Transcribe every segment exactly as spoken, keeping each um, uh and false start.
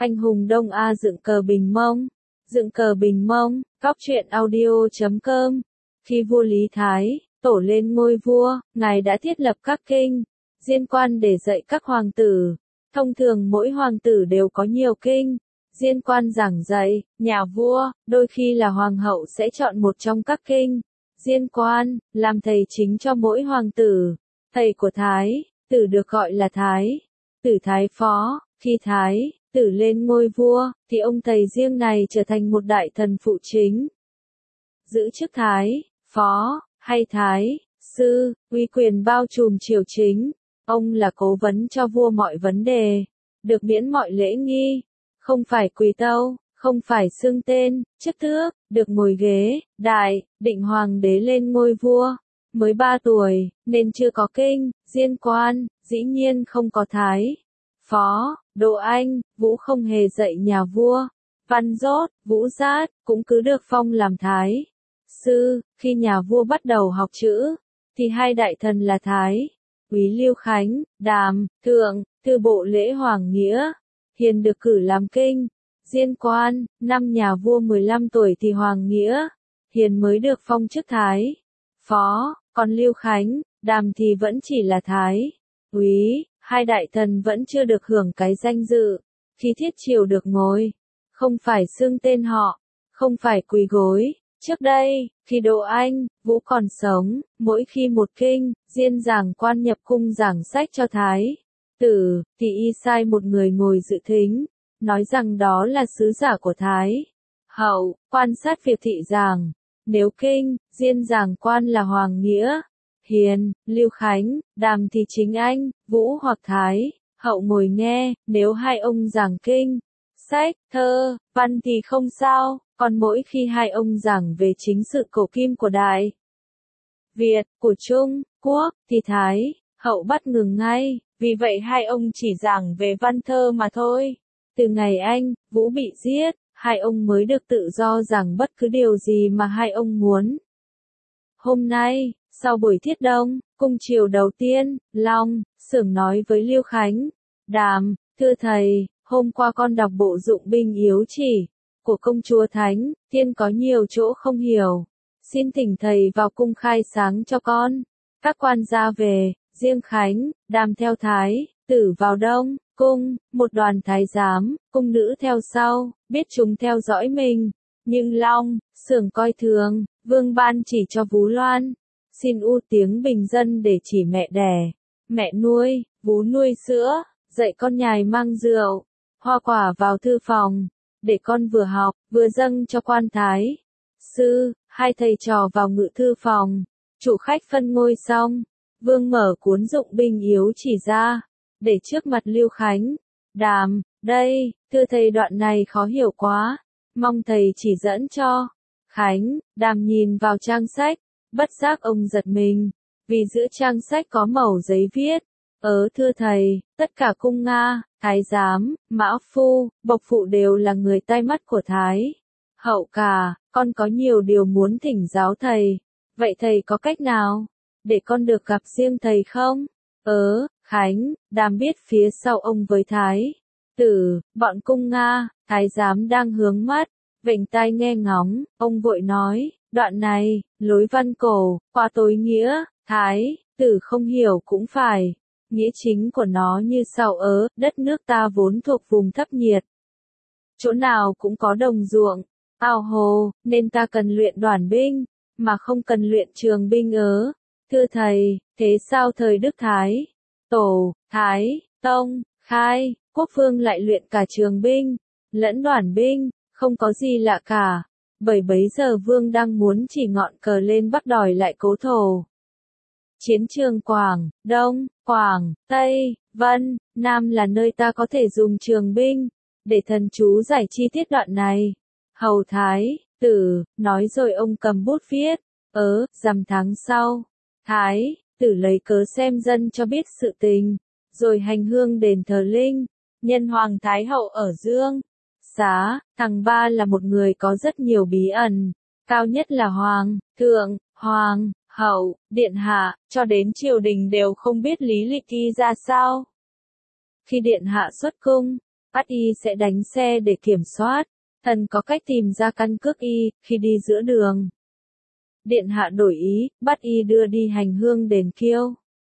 Anh hùng Đông A dựng cờ Bình Mông. Dựng cờ Bình Mông, cóc truyện audio chấm com. Khi vua Lý Thái, Tổ lên ngôi vua, ngài đã thiết lập các kinh, diên quan để dạy các hoàng tử. Thông thường mỗi hoàng tử đều có nhiều kinh, diên quan giảng dạy, nhà vua, đôi khi là hoàng hậu sẽ chọn một trong các kinh, diên quan, làm thầy chính cho mỗi hoàng tử. Thầy của Thái, tử được gọi là Thái, tử Thái Phó. Khi Thái, tử lên ngôi vua, thì ông thầy riêng này trở thành một đại thần phụ chính. Giữ chức Thái, Phó, hay Thái, Sư, uy quyền bao trùm triều chính. Ông là cố vấn cho vua mọi vấn đề, được miễn mọi lễ nghi, không phải quỳ tâu, không phải xưng tên, chức tước, được ngồi ghế, đại, định hoàng đế lên ngôi vua. Mới ba tuổi, nên chưa có kinh, diên quan, dĩ nhiên không có Thái, Phó. Đỗ Anh, Vũ không hề dạy nhà vua. Văn Dốt, Vũ Giác, cũng cứ được phong làm Thái Sư. Khi nhà vua bắt đầu học chữ, thì hai đại thần là Thái Úy Lưu Khánh, Đàm, Thượng, Thư bộ lễ Hoàng Nghĩa, Hiền được cử làm kinh, diên quan. Năm nhà vua mười lăm tuổi thì Hoàng Nghĩa, Hiền mới được phong chức Thái Phó, còn Lưu Khánh, Đàm thì vẫn chỉ là Thái Úy. Hai đại thần vẫn chưa được hưởng cái danh dự. Khi thiết triều được ngồi, không phải xưng tên họ, không phải quỳ gối. Trước đây, khi Đỗ Anh, Vũ còn sống, mỗi khi một kinh, diên giảng quan nhập cung giảng sách cho Thái tử, thì y sai một người ngồi dự thính, nói rằng đó là sứ giả của Thái hậu, quan sát việc thị giảng. Nếu kinh, diên giảng quan là Hoàng Nghĩa, Hiền, Lưu Khánh, Đàm thì chính anh, Vũ hoặc Thái hậu ngồi nghe. Nếu hai ông giảng kinh, sách, thơ, văn thì không sao, còn mỗi khi hai ông giảng về chính sự cổ kim của Đại Việt, của Trung Quốc, thì Thái hậu bắt ngừng ngay, vì vậy hai ông chỉ giảng về văn thơ mà thôi. Từ ngày anh, Vũ bị giết, hai ông mới được tự do giảng bất cứ điều gì mà hai ông muốn. Hôm nay, sau buổi thiết đông, cung triều đầu tiên, Long, Xưởng nói với Lưu Khánh, Đàm, thưa thầy, hôm qua con đọc bộ dụng binh yếu chỉ của công chúa Thánh Thiên có nhiều chỗ không hiểu. Xin thỉnh thầy vào cung khai sáng cho con. Các quan ra về, riêng Khánh, Đàm theo Thái tử vào Đông cung, một đoàn thái giám, cung nữ theo sau, biết chúng theo dõi mình. Nhưng Long, Xưởng coi thường, vương ban chỉ cho Vú Loan. Xin u tiếng bình dân để chỉ mẹ đẻ, mẹ nuôi, vú nuôi sữa, dạy con nhài mang rượu, hoa quả vào thư phòng, để con vừa học, vừa dâng cho quan Thái Sư. Hai thầy trò vào ngự thư phòng, chủ khách phân ngôi xong, vương mở cuốn dụng binh yếu chỉ ra, để trước mặt Lưu Khánh, Đàm, đây, thưa thầy đoạn này khó hiểu quá, mong thầy chỉ dẫn cho. Khánh, Đàm nhìn vào trang sách, bất giác ông giật mình, vì giữa trang sách có mẩu giấy viết, ớ thưa thầy, tất cả cung Nga, thái giám, mã phu, bộc phụ đều là người tai mắt của Thái hậu cả, con có nhiều điều muốn thỉnh giáo thầy, vậy thầy có cách nào để con được gặp riêng thầy không? Ớ, Khánh, Đàm biết phía sau ông với Thái tử, bọn cung Nga, thái giám đang hướng mắt, vểnh tai nghe ngóng, ông vội nói, đoạn này, lối văn cổ, quá tối nghĩa, Thái tử không hiểu cũng phải. Nghĩa chính của nó như sau: ớ, đất nước ta vốn thuộc vùng thấp nhiệt, chỗ nào cũng có đồng ruộng, ao hồ, nên ta cần luyện đoàn binh, mà không cần luyện trường binh ớ. Thưa thầy, thế sao thời Đức Thái Tổ, Thái Tông, Khai, Quốc Vương lại luyện cả trường binh, lẫn đoàn binh, không có gì lạ cả, bởi bấy giờ Vương đang muốn chỉ ngọn cờ lên Bắc đòi lại cố thổ. Chiến trường Quảng, Đông, Quảng, Tây, Vân, Nam là nơi ta có thể dùng trường binh, để thần chú giải chi tiết đoạn này. Hầu Thái tử nói rồi ông cầm bút viết, ớ, rằm tháng sau, Thái tử lấy cớ xem dân cho biết sự tình, rồi hành hương đền thờ linh, nhân Hoàng Thái hậu ở Dương Xá. Thằng ba là một người có rất nhiều bí ẩn, cao nhất là Hoàng thượng, Hoàng hậu, điện hạ, cho đến triều đình đều không biết lý lịch y ra sao. Khi điện hạ xuất cung, bắt y sẽ đánh xe để kiểm soát. Thần có cách tìm ra căn cước y, khi đi giữa đường. Điện hạ đổi ý, bắt y đưa đi hành hương đền Kiêu.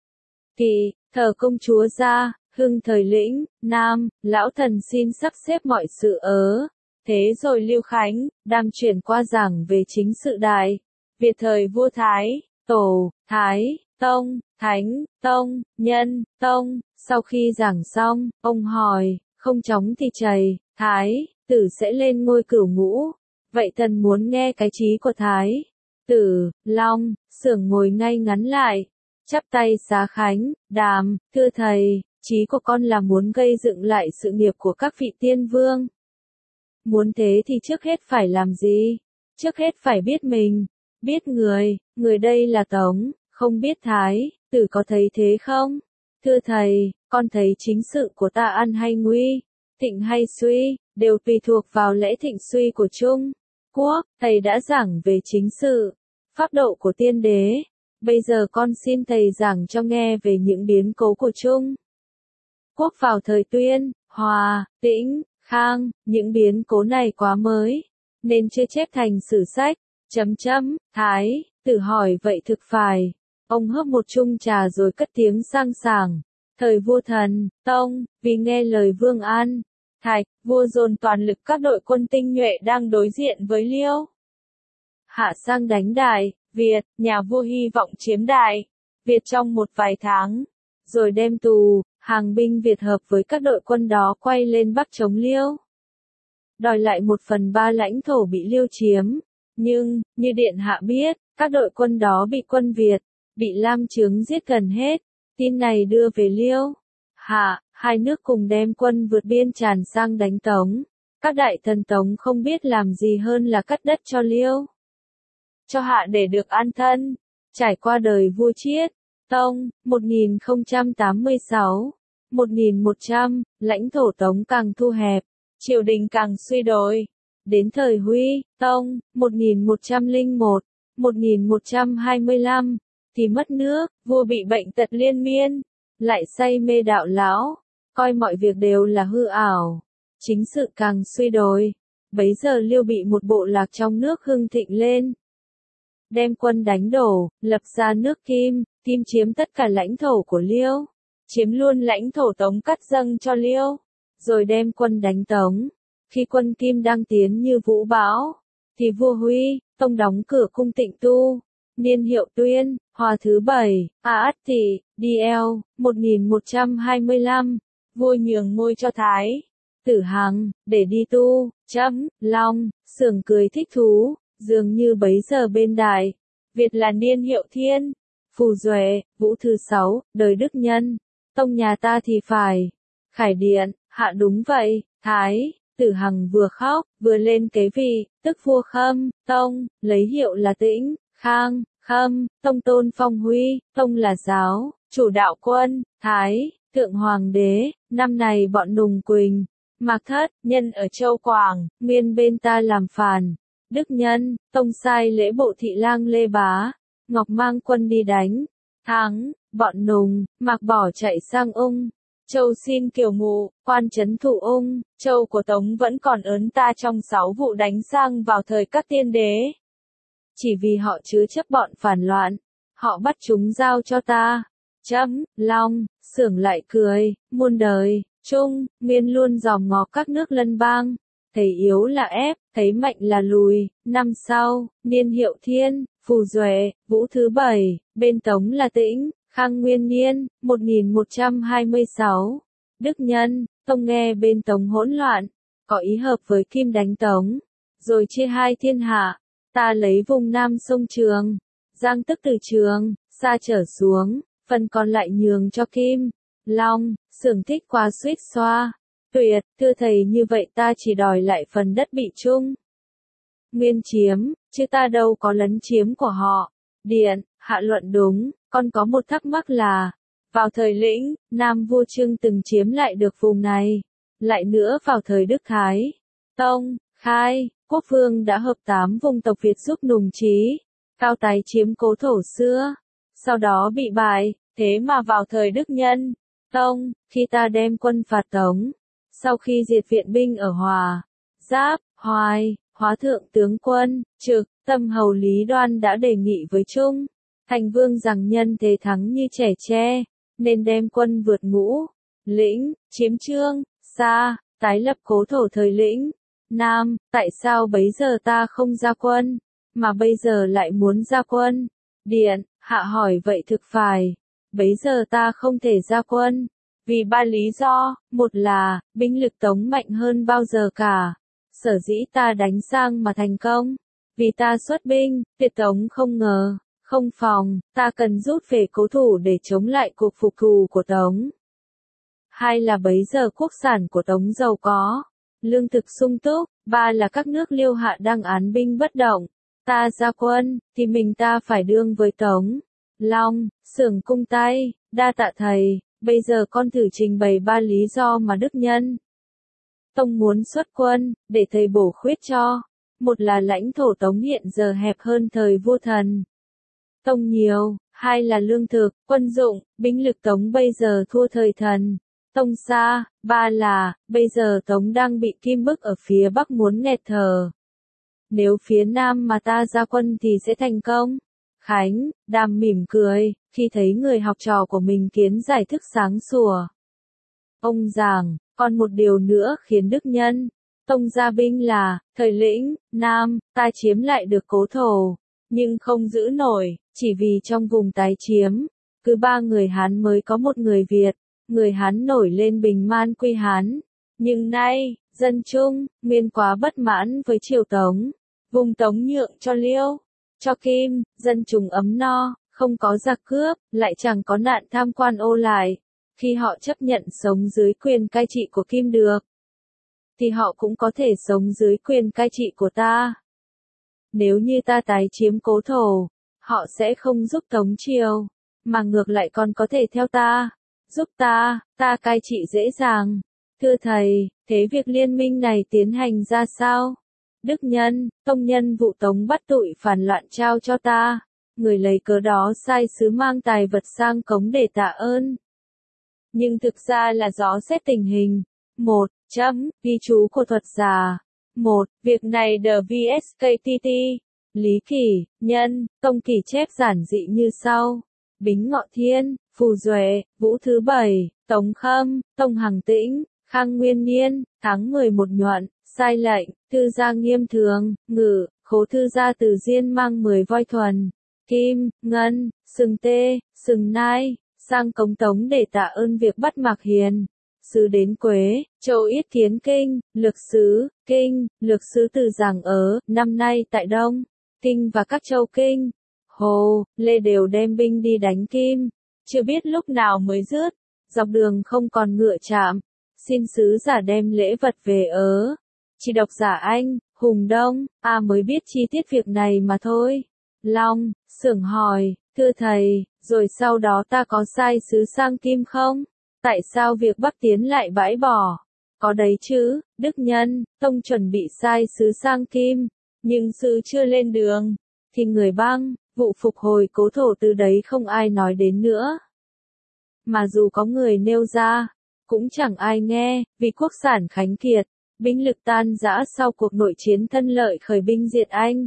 Kỵ, thờ công chúa ra, hưng thời lĩnh, nam, lão thần xin sắp xếp mọi sự ớ. Thế rồi Lưu Khánh, đam chuyển qua giảng về chính sự đại. Việt thời vua Thái, Tổ, Thái, Tông, Thánh, Tông, Nhân, Tông. Sau khi giảng xong, ông hỏi, không chóng thì chày, Thái, tử sẽ lên ngôi cửu ngũ. Vậy thần muốn nghe cái chí của Thái. Tử, Long, Xưởng ngồi ngay ngắn lại, chắp tay xá khánh, đàm, thưa thầy, chí của con là muốn gây dựng lại sự nghiệp của các vị tiên vương. Muốn thế thì trước hết phải làm gì? Trước hết phải biết mình, biết người, người đây là Tống, không biết Thái, tử có thấy thế không? Thưa thầy, con thấy chính sự của ta an hay nguy, thịnh hay suy, đều tùy thuộc vào lẽ thịnh suy của Trung Quốc. Thầy đã giảng về chính sự, pháp độ của tiên đế. Bây giờ con xin thầy giảng cho nghe về những biến cố của Trung Quốc vào thời Tuyên, Hòa, Tĩnh, Khang. Những biến cố này quá mới, nên chưa chép thành sử sách. Chấm chấm, Thái, tử hỏi vậy thực phải. Ông hớp một chung trà rồi cất tiếng sang sảng. Thời vua Thần, Tông, vì nghe lời Vương An, Thạch, vua dồn toàn lực các đội quân tinh nhuệ đang đối diện với Liêu Hạ sang đánh Đại Việt. Nhà vua hy vọng chiếm Đại Việt trong một vài tháng, rồi đem tù, hàng binh Việt hợp với các đội quân đó quay lên Bắc chống Liêu, đòi lại một phần ba lãnh thổ bị Liêu chiếm. Nhưng, như điện hạ biết, các đội quân đó bị quân Việt, bị Lam Chướng giết gần hết. Tin này đưa về Liêu Hạ, hai nước cùng đem quân vượt biên tràn sang đánh Tống. Các đại thần Tống không biết làm gì hơn là cắt đất cho Liêu cho Hạ để được an thân. Trải qua đời vua Chiết Tông, một nghìn không trăm tám mươi sáu đến một nghìn một trăm, lãnh thổ Tống càng thu hẹp, triều đình càng suy đồi. Đến thời Huy Tông, một nghìn một trăm lẻ một đến một nghìn một trăm hai mươi lăm, thì mất nước, vua bị bệnh tật liên miên, lại say mê đạo lão, coi mọi việc đều là hư ảo, chính sự càng suy đồi. Bấy giờ Liêu bị một bộ lạc trong nước hưng thịnh lên, đem quân đánh đổ, lập ra nước Kim. Kim chiếm tất cả lãnh thổ của Liêu, chiếm luôn lãnh thổ Tống cắt dâng cho Liêu, rồi đem quân đánh Tống. Khi quân Kim đang tiến như vũ bão, thì vua Huy Tông đóng cửa cung Tịnh Tu, niên hiệu Tuyên, Hòa thứ bảy, A Ất Tỵ, đê lờ, một nghìn một trăm hai mươi lăm, vua nhường ngôi cho Thái Tử Hằng, để đi tu. Chấm, Long, Xưởng cười thích thú, dường như bấy giờ bên Đại Việt là niên hiệu Thiên, Phù Duệ, Vũ thứ sáu, đời Đức Nhân, Tông nhà ta thì phải. Khải Điện, Hạ đúng vậy, Thái Tử Hằng vừa khóc, vừa lên kế vị, tức vua Khâm Tông, lấy hiệu là Tĩnh, Khang, Khâm, Tông tôn phong Huy, Tông là giáo, chủ đạo quân, Thái, Thượng Hoàng đế. Năm này bọn Nùng Quỳnh, Mạc Thất, Nhân ở Châu Quảng, Nguyên bên ta làm phản. Đức Nhân, Tông sai lễ bộ thị lang Lê Bá, Ngọc mang quân đi đánh, thắng, bọn Nùng, Mạc bỏ chạy sang Ung Châu xin kiều ngụ, quan trấn thủ Ung Châu của Tống vẫn còn ớn ta trong sáu vụ đánh sang vào thời các tiên đế. Chỉ vì họ chứa chấp bọn phản loạn, họ bắt chúng giao cho ta. Chấm, Long, Xưởng lại cười, muôn đời, Trung, Nguyên luôn dòm ngó các nước lân bang, thấy yếu là ép, thấy mạnh là lùi. Năm sau, niên hiệu Thiên, Phù Duệ, Vũ thứ bảy, bên Tống là Tĩnh, Khang Nguyên niên, một nghìn một trăm hai mươi sáu. Đức Nhân, Tông nghe bên Tống hỗn loạn, có ý hợp với Kim đánh Tống, rồi chia hai thiên hạ. Ta lấy vùng Nam sông Trường, Giang tức từ Trường, xa trở xuống, phần còn lại nhường cho Kim. Long, Xưởng thích quá suýt xoa. Tuyệt, thưa thầy, như vậy ta chỉ đòi lại phần đất bị Trung Nguyên chiếm, chứ ta đâu có lấn chiếm của họ. Điện, Hạ luận đúng. Con có một thắc mắc là, vào thời Lĩnh, Nam vua Trương từng chiếm lại được vùng này. Lại nữa vào thời Đức Thái Tông, Khai, Quốc vương đã hợp tám vùng tộc Việt giúp Nùng Trí, Cao tái chiếm cố thổ xưa. Sau đó bị bại, thế mà vào thời Đức Nhân Tông, khi ta đem quân phạt Tống, Sau khi diệt viện binh ở Hòa, Giáp, Hoài, Hóa thượng tướng quân, Trực, Tâm hầu Lý Đoan đã đề nghị với Trung Thành Vương rằng nhân thế thắng như trẻ tre, nên đem quân vượt ngũ, lĩnh, chiếm Trương, Sa, tái lập cố thổ thời lĩnh, Nam. Tại sao bấy giờ ta không ra quân, mà bây giờ lại muốn ra quân? Điện, hạ hỏi vậy thực phải. Bấy giờ ta không thể ra quân, vì ba lý do. Một là, binh lực Tống mạnh hơn bao giờ cả. Sở dĩ ta đánh sang mà thành công, vì ta xuất binh, Việt Tống không ngờ, không phòng, ta cần rút về cố thủ để chống lại cuộc phục thù của Tống. Hai là bấy giờ quốc sản của Tống giàu có, lương thực sung túc. Ba là các nước Liêu Hạ đang án binh bất động. Ta ra quân, thì mình ta phải đương với Tống. Long, Xưởng cung tay, đa tạ thầy, bây giờ con thử trình bày ba lý do mà Đức Nhân Tông muốn xuất quân, để thầy bổ khuyết cho. Một là lãnh thổ Tống hiện giờ hẹp hơn thời vua Thần Tông nhiều. Hai là lương thực, quân dụng, binh lực Tống bây giờ thua thời Thần Tông xa. Ba là, bây giờ Tống đang bị Kim bức ở phía Bắc muốn nghẹt thở. Nếu phía Nam mà ta ra quân thì sẽ thành công. Khánh, Đàm mỉm cười, khi thấy người học trò của mình kiến giải thức sáng sủa. Ông giảng, còn một điều nữa khiến Đức Nhân Tông ra binh là, thời lĩnh, Nam, ta chiếm lại được cố thổ, nhưng không giữ nổi, chỉ vì trong vùng tái chiếm, cứ ba người Hán mới có một người Việt, người Hán nổi lên bình man quy Hán. Nhưng nay, dân Trung, Nguyên quá bất mãn với triều Tống, vùng Tống nhượng cho Liêu, cho Kim, dân chúng ấm no, không có giặc cướp, lại chẳng có nạn tham quan ô lại. Khi họ chấp nhận sống dưới quyền cai trị của Kim được, thì họ cũng có thể sống dưới quyền cai trị của ta. Nếu như ta tái chiếm cố thổ, họ sẽ không giúp Tống triều, mà ngược lại còn có thể theo ta, giúp ta, ta cai trị dễ dàng. Thưa thầy, thế việc liên minh này tiến hành ra sao? Đức Nhân Tông nhân vụ Tống bắt tụi phản loạn trao cho ta, người lấy cớ đó sai sứ mang tài vật sang cống để tạ ơn. Nhưng thực ra là gió xét tình hình. Một. Chấm, ghi chú của thuật giả. Một. Việc này The vê ét ca tê tê. Lý Kỷ, Nhân, Tông Kỷ chép giản dị như sau. Bính Ngọ Thiên, Phù Duệ, Vũ thứ bảy, Tống Khâm, Tông Hằng Tĩnh, Khang Nguyên Niên, tháng mười một nhuận, sai lệnh, thư gia Nghiêm Thường, Ngự, khố thư gia Từ Diên mang mười voi thuần, kim, ngân, sừng tê, sừng nai, sang cống Tống để tạ ơn việc bắt Mạc Hiền. Sứ đến Quế, Châu Yết Kiến Kinh, Lược Sứ, Kinh, Lược Sứ từ Giảng Ớ, năm nay tại Đông, Kinh và các châu Kinh, Hồ, Lê đều đem binh đi đánh Kim, chưa biết lúc nào mới dứt, dọc đường không còn ngựa chạm, xin sứ giả đem lễ vật về Ớ. Chỉ độc giả Anh, Hùng Đông, A mới biết chi tiết việc này mà thôi. Long, Xưởng hỏi, thưa thầy, rồi sau đó ta có sai sứ sang Kim không? Tại sao việc Bắc tiến lại bãi bỏ? Có đấy chứ, Đức Nhân Tông chuẩn bị sai sứ sang Kim, nhưng sứ chưa lên đường, thì người băng, vụ phục hồi cố thổ từ đấy không ai nói đến nữa. Mà dù có người nêu ra, cũng chẳng ai nghe, vì quốc sản khánh kiệt, binh lực tan rã sau cuộc nội chiến Thân Lợi khởi binh diệt Anh.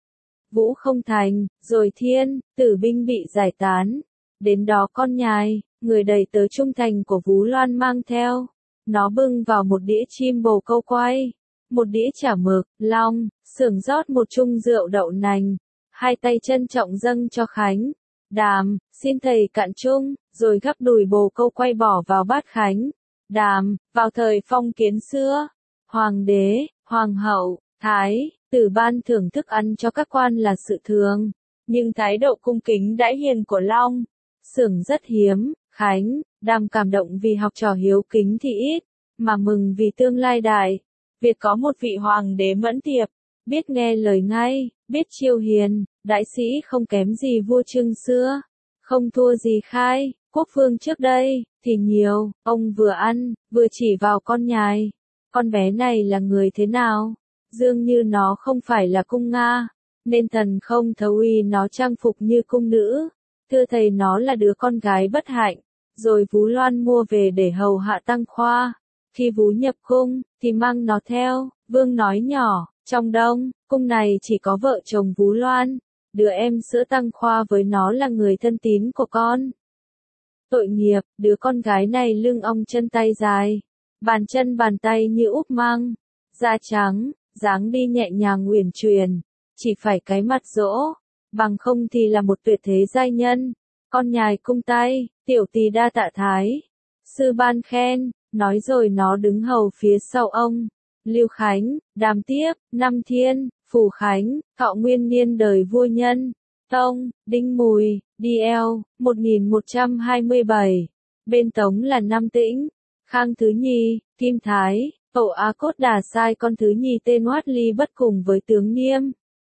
Vũ không thành, rồi Thiên, Tử binh bị giải tán. Đến đó con nhài, người đầy tớ trung thành của Vũ Loan mang theo. Nó bưng vào một đĩa chim bồ câu quay, một đĩa chả mực, Long, Xưởng rót một chung rượu đậu nành. Hai tay trân trọng dâng cho Khánh. Đàm, xin thầy cạn chung, rồi gắp đùi bồ câu quay bỏ vào bát Khánh. Đàm, vào thời phong kiến xưa, Hoàng đế, Hoàng hậu, Thái, Tử ban thưởng thức ăn cho các quan là sự thường, nhưng thái độ cung kính đãi hiền của Long, Xưởng rất hiếm. Khánh, Đàm cảm động vì học trò hiếu kính thì ít, mà mừng vì tương lai đại. Việc có một vị hoàng đế mẫn tiệp, biết nghe lời ngay, biết chiêu hiền, đại sĩ không kém gì vua Trương xưa, không thua gì Khai, quốc vương trước đây, thì nhiều. Ông vừa ăn, vừa chỉ vào con nhài. Con bé này là người thế nào? Dương như nó không phải là cung Nga, nên thần không thấu uy nó trang phục như cung nữ. Thưa thầy nó là đứa con gái bất hạnh, rồi Vũ Loan mua về để hầu hạ Tăng Khoa. Khi vú nhập cung, thì mang nó theo, vương nói nhỏ, trong đông, cung này chỉ có vợ chồng vú Loan, đứa em sữa Tăng Khoa với nó là người thân tín của con. Tội nghiệp, đứa con gái này lưng ong chân tay dài, bàn chân bàn tay như úp măng, da trắng, dáng đi nhẹ nhàng uyển chuyển, chỉ phải cái mặt dỗ, bằng không thì là một tuyệt thế giai nhân. Con nhài cung tay, tiểu tỳ đa tạ thái sư ban khen, nói rồi nó đứng hầu phía sau ông. Lưu Khánh, Đàm Tiếc, Năm Thiên, Phù Khánh, Thọ Nguyên Niên đời vua Nhân, Tông, Đinh Mùi, đê lờ, một nghìn một trăm hai mươi bảy. Bên Tống là Nam Tĩnh, Khang Thứ Nhi, Kim Thái, Tổ A Cốt Đà sai con Thứ Nhi tên Hoát Ly Bất cùng với tướng Niêm.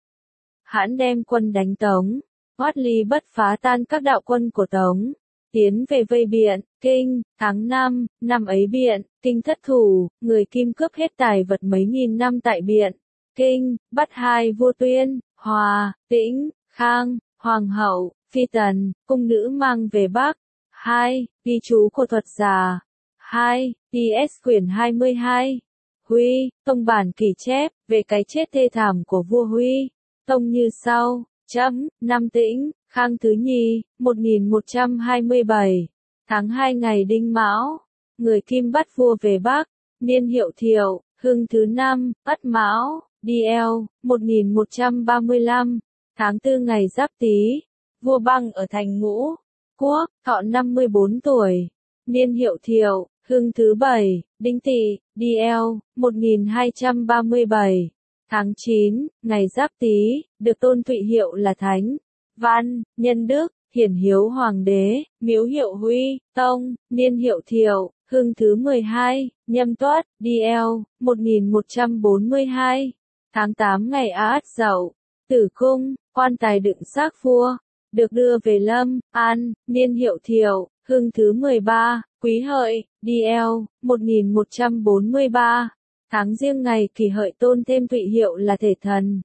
Hãn đem quân đánh Tống, Hoát Ly Bất phá tan các đạo quân của Tống, tiến về vây Biện, Kinh. Tháng năm, năm ấy Biện, Kinh thất thủ, người Kim cướp hết tài vật mấy nghìn năm tại Biện, Kinh, bắt hai vua Tuyên, Hòa, Tĩnh, Khang, Hoàng hậu, Phi Tần, cung nữ mang về Bắc. hai. Ghi chú của thuật giả. hai. đê ét quyển hai mươi hai. Huy, tông bản kỷ chép, về cái chết thê thảm của vua Huy. Tông như sau, chấm, Nam Tĩnh, Khang Thứ Nhi, một nghìn một trăm hai mươi bảy. Tháng hai ngày Đinh Mão, người Kim bắt vua về Bắc, niên hiệu Thiệu, hưng thứ năm, Ất Mão, đê lờ, một nghìn một trăm ba mươi lăm. Tháng tư ngày Giáp Tý, vua Băng ở thành Ngũ Quốc, thọ năm mươi bốn tuổi, niên hiệu Thiệu, hưng thứ bảy, Đinh Tỵ, đê lờ, một nghìn hai trăm ba mươi bảy. Tháng chín, ngày Giáp Tý, được tôn thụy hiệu là Thánh Văn, Nhân Đức, Hiển Hiếu Hoàng đế, miếu hiệu Huy, Tông, niên hiệu Thiệu, hưng thứ mười hai, Nhâm Tuất, đê lờ, một nghìn một trăm bốn mươi hai. Tháng tám ngày A Ất Dậu, Tử Cung, quan tài đựng xác vua, được đưa về Lâm An, niên hiệu Thiệu, hưng thứ mười ba, Quý Hợi, đê lờ, một nghìn một trăm bốn mươi ba. Tháng Giêng ngày Kỷ Hợi tôn thêm thụy hiệu là Thể Thần.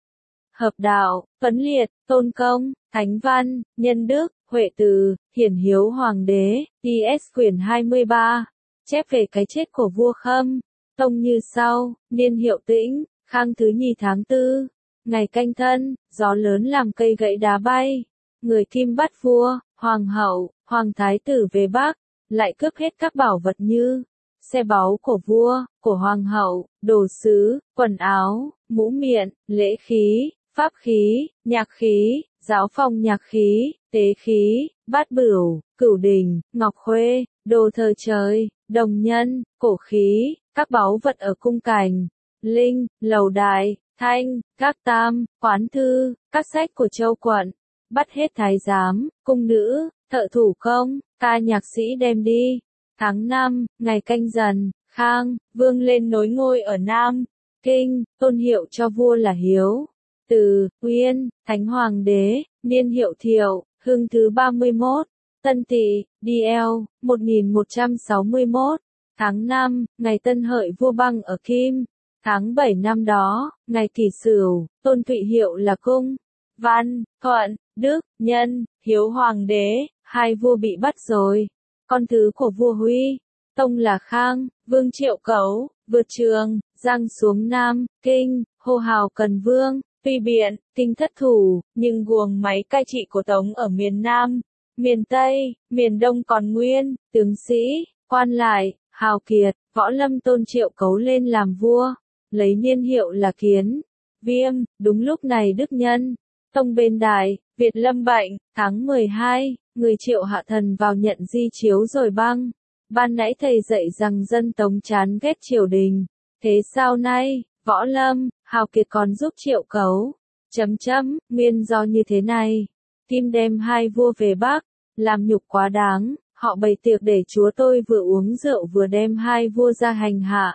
Hợp đạo, Phấn Liệt, Tôn Công, Thánh Văn, Nhân Đức, Huệ Từ, Hiển Hiếu Hoàng đế, đê ét quyển hai mươi ba. Chép về cái chết của vua Khâm, Tông như sau, niên hiệu Tĩnh, Khang Thứ Nhi tháng tư, ngày Canh Thân, gió lớn làm cây gãy đá bay. Người Kim bắt vua, Hoàng hậu, Hoàng thái tử về Bắc, lại cướp hết các bảo vật như xe báu của vua, của hoàng hậu, đồ sứ, quần áo, mũ miện, lễ khí, pháp khí, nhạc khí, giáo phòng nhạc khí, tế khí, bát bửu, cửu đình, ngọc khuê, đồ thờ trời, đồng nhân, cổ khí, các báu vật ở cung cảnh, linh, lầu đài, thanh, các tam, khoán thư, các sách của châu quận, bắt hết thái giám, cung nữ, thợ thủ công, ca nhạc sĩ đem đi. Tháng năm, ngày Canh Dần, Khang, vương lên nối ngôi ở Nam Kinh, tôn hiệu cho vua là Hiếu Từ, Uyên, Thánh Hoàng đế, niên hiệu Thiệu, hưng thứ ba mươi mốt, Tân Tỵ, đê lờ, một nghìn một trăm sáu mươi mốt. Tháng năm, ngày Tân Hợi vua Băng ở Kim. Tháng bảy năm đó, ngày Kỷ Sửu, tôn thụy hiệu là Cung, Văn, Thuận, Đức, Nhân, Hiếu Hoàng đế, hai vua bị bắt rồi. Con thứ của vua Huy, Tông là Khang, Vương Triệu Cấu, vượt Trường, Giang xuống Nam Kinh, hô hào cần vương. Tuy Biện, Kinh thất thủ, nhưng guồng máy cai trị của Tống ở miền Nam, miền Tây, miền Đông còn nguyên, tướng sĩ, quan lại, hào kiệt, võ lâm tôn Triệu Cấu lên làm vua, lấy niên hiệu là Kiến Viêm. Đúng lúc này Đức Nhân Tông bên Đại Việt lâm bệnh, tháng mười hai, người Triệu hạ thần vào nhận di chiếu rồi băng. Ban nãy thầy dạy rằng dân Tống chán ghét triều đình, thế sao nay, võ lâm, hào kiệt còn giúp Triệu Cấu. Chấm chấm, nguyên do như thế này. Kim đem hai vua về Bắc, làm nhục quá đáng, họ bày tiệc để chúa tôi vừa uống rượu vừa đem hai vua ra hành hạ.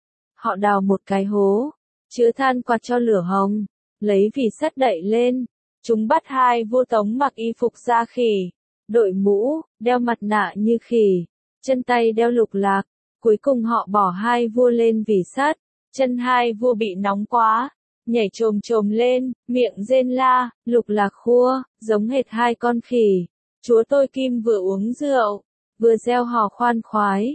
Họ đào một cái hố, chứa than quạt cho lửa hồng, lấy vỉ sắt đậy lên. Chúng bắt hai vua Tống mặc y phục da khỉ, đội mũ, đeo mặt nạ như khỉ, chân tay đeo lục lạc. Cuối cùng họ bỏ hai vua lên vỉ sắt, chân hai vua bị nóng quá, nhảy chồm chồm lên, miệng rên la, lục lạc khua, giống hệt hai con khỉ. Chúa tôi Kim vừa uống rượu, vừa reo hò khoan khoái.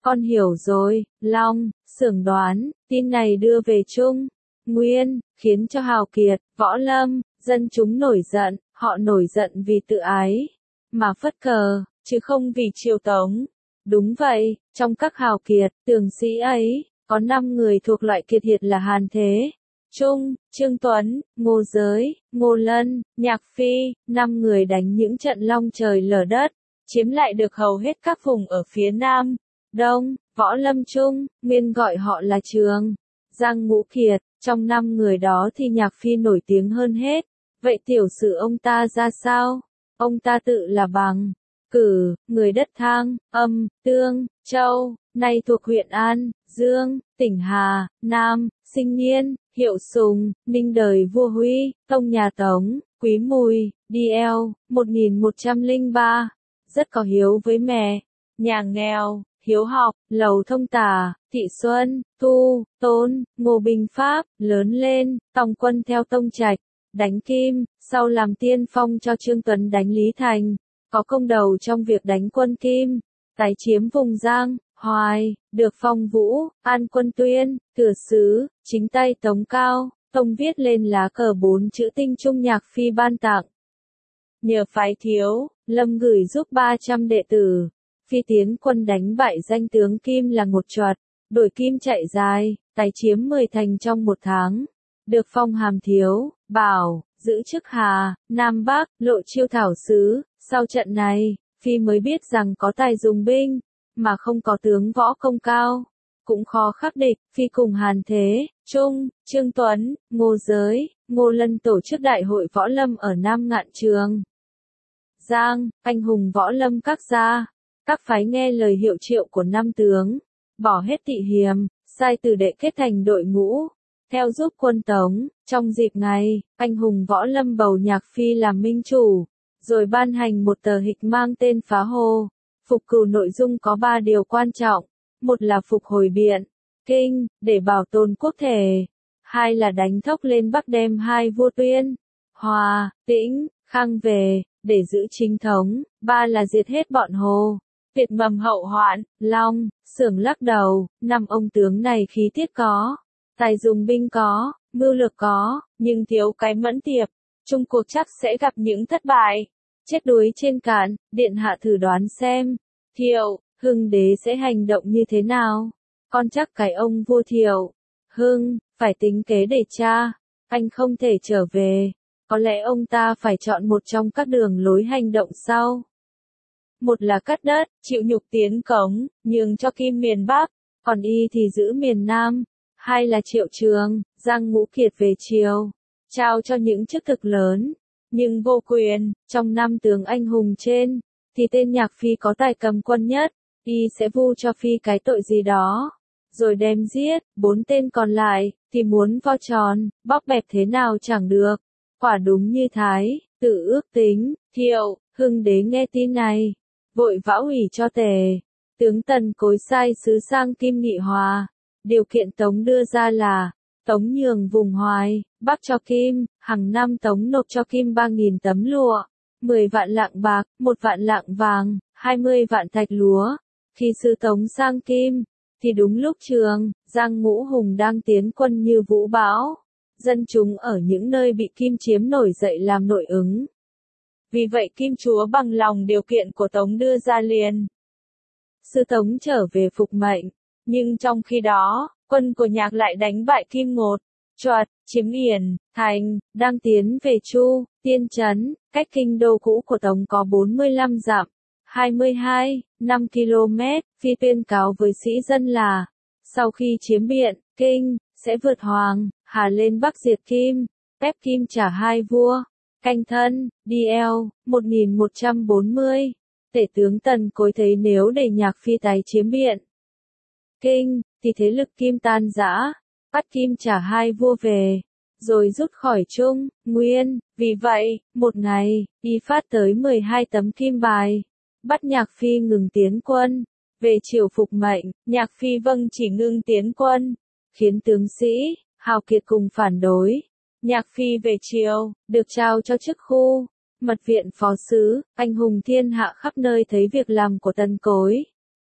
Con hiểu rồi, Long, Xưởng đoán, tin này đưa về Trung Nguyên, khiến cho hào kiệt, võ lâm, dân chúng nổi giận, họ nổi giận vì tự ái, mà phất cờ, chứ không vì triều Tống. Đúng vậy, trong các hào kiệt, tướng sĩ ấy, có năm người thuộc loại kiệt hiệt là Hàn Thế, Trung, Trương Tuấn, Ngô Giới, Ngô Lân, Nhạc Phi, năm người đánh những trận long trời lở đất, chiếm lại được hầu hết các vùng ở phía Nam, Đông, võ lâm Trung, Nguyên gọi họ là Trường, Giang Ngũ Kiệt, trong năm người đó thì Nhạc Phi nổi tiếng hơn hết. Vậy tiểu sử ông ta ra sao? Ông ta tự là Bằng, Cử, người đất Thang, Âm, Tương, Châu, nay thuộc huyện An, Dương, tỉnh Hà, Nam, sinh niên, hiệu Sùng, ninh đời vua Huy, tông nhà Tống, Quý Mùi, đi eo, một nghìn một trăm lẻ ba, rất có hiếu với mẹ, nhà nghèo, hiếu học, lầu thông tả, thị xuân, tu, tôn, ngô binh pháp, lớn lên, tòng quân theo tông trạch, đánh Kim, sau làm tiên phong cho Trương Tuấn đánh Lý Thành, có công đầu trong việc đánh quân Kim, tái chiếm vùng Giang, Hoài, được phong Vũ, An Quân Tuyên, Thừa Sứ, chính tay Tống Cao, Tông viết lên lá cờ bốn chữ tinh Trung Nhạc Phi ban tặng. Nhờ phái thiếu, Lâm gửi giúp ba trăm đệ tử, Phi tiến quân đánh bại danh tướng Kim là Ngột Choạt, đuổi Kim chạy dài, tái chiếm mười thành trong một tháng, được phong hàm thiếu, bảo, giữ chức Hà, Nam Bắc, Lộ Chiêu thảo sứ. Sau trận này, Phi mới biết rằng có tài dùng binh, mà không có tướng võ công cao, cũng khó khắc địch. Phi cùng Hàn Thế, Trung, Trương Tuấn, Ngô Giới, Ngô Lân tổ chức đại hội võ lâm ở Nam Ngạn Trường Giang, anh hùng võ lâm các gia, các phái nghe lời hiệu triệu của năm tướng, bỏ hết tị hiềm, sai tử đệ kết thành đội ngũ, theo giúp quân Tống. Trong dịp này, anh hùng võ lâm bầu Nhạc Phi làm minh chủ, rồi ban hành một tờ hịch mang tên Phá Hồ. Phục cửu nội dung có ba điều quan trọng, một là phục hồi Biện, Kinh, để bảo tồn quốc thể, hai là đánh thốc lên Bắc đem hai vua Tuyên, Hòa, Tĩnh, Khang về, để giữ chính thống, ba là diệt hết bọn Hồ, tuyệt mầm hậu hoạn. Long, Xưởng lắc đầu, năm ông tướng này khí tiết có, tài dùng binh có, mưu lược có, nhưng thiếu cái mẫn tiệp, chung cuộc chắc sẽ gặp những thất bại, chết đuối trên cạn. Điện hạ thử đoán xem, Thiệu, Hưng đế sẽ hành động như thế nào? Con chắc cái ông vua Thiệu, Hưng, phải tính kế để tra, anh không thể trở về, có lẽ ông ta phải chọn một trong các đường lối hành động sau. Một là cắt đất, chịu nhục tiến cống, nhường cho Kim miền Bắc, còn y thì giữ miền Nam. Hai là Triệu Trường, Giang Ngũ Kiệt về triều, trao cho những chức thực lớn, nhưng vô quyền. Trong năm tướng anh hùng trên, thì tên Nhạc Phi có tài cầm quân nhất, y sẽ vu cho Phi cái tội gì đó, rồi đem giết. Bốn tên còn lại, thì muốn vo tròn, bóc bẹp thế nào chẳng được. Quả đúng như Thái, tự ước tính. Thiệu, Hưng đế nghe tin này, vội vã ủy cho Tề, tướng Tần Cối sai sứ sang Kim nghị hòa. Điều kiện Tống đưa ra là, Tống nhường vùng Hoài, Bắc cho Kim, hàng năm Tống nộp cho Kim ba nghìn tấm lụa, mười vạn lạng bạc, một vạn lạng vàng, hai mươi vạn thạch lúa. Khi sứ Tống sang Kim, thì đúng lúc Trường, Giang Ngũ Hùng đang tiến quân như vũ bão. Dân chúng ở những nơi bị Kim chiếm nổi dậy làm nội ứng. Vì vậy Kim chúa bằng lòng điều kiện của Tống đưa ra liền. Sứ Tống trở về phục mệnh, nhưng trong khi đó, quân của Nhạc lại đánh bại Kim Ngột, Choạt, chiếm Yển, Thành, đang tiến về Chu, Tiên Trấn, cách kinh đô cũ của Tống có bốn mươi lăm dặm, hai mươi hai phẩy năm ki lô mét. Phi tuyên cáo với sĩ dân là, sau khi chiếm Biện, Kinh, sẽ vượt Hoàng, Hà lên Bắc diệt Kim, ép Kim trả hai vua. Canh Thân, đi eo, một nghìn một trăm bốn mươi. Tể tướng Tần Cối thấy nếu để Nhạc Phi tái chiếm Biện, Kinh, thì thế lực Kim tan rã, bắt Kim trả hai vua về, rồi rút khỏi Trung, Nguyên. Vì vậy, một ngày, y phát tới mười hai tấm kim bài, bắt Nhạc Phi ngừng tiến quân. Về triều phục mệnh, Nhạc Phi vâng chỉ ngưng tiến quân, khiến tướng sĩ, hào kiệt cùng phản đối. Nhạc Phi về triều, được trao cho chức khu, mật viện phó sứ, anh hùng thiên hạ khắp nơi thấy việc làm của Tần Cối.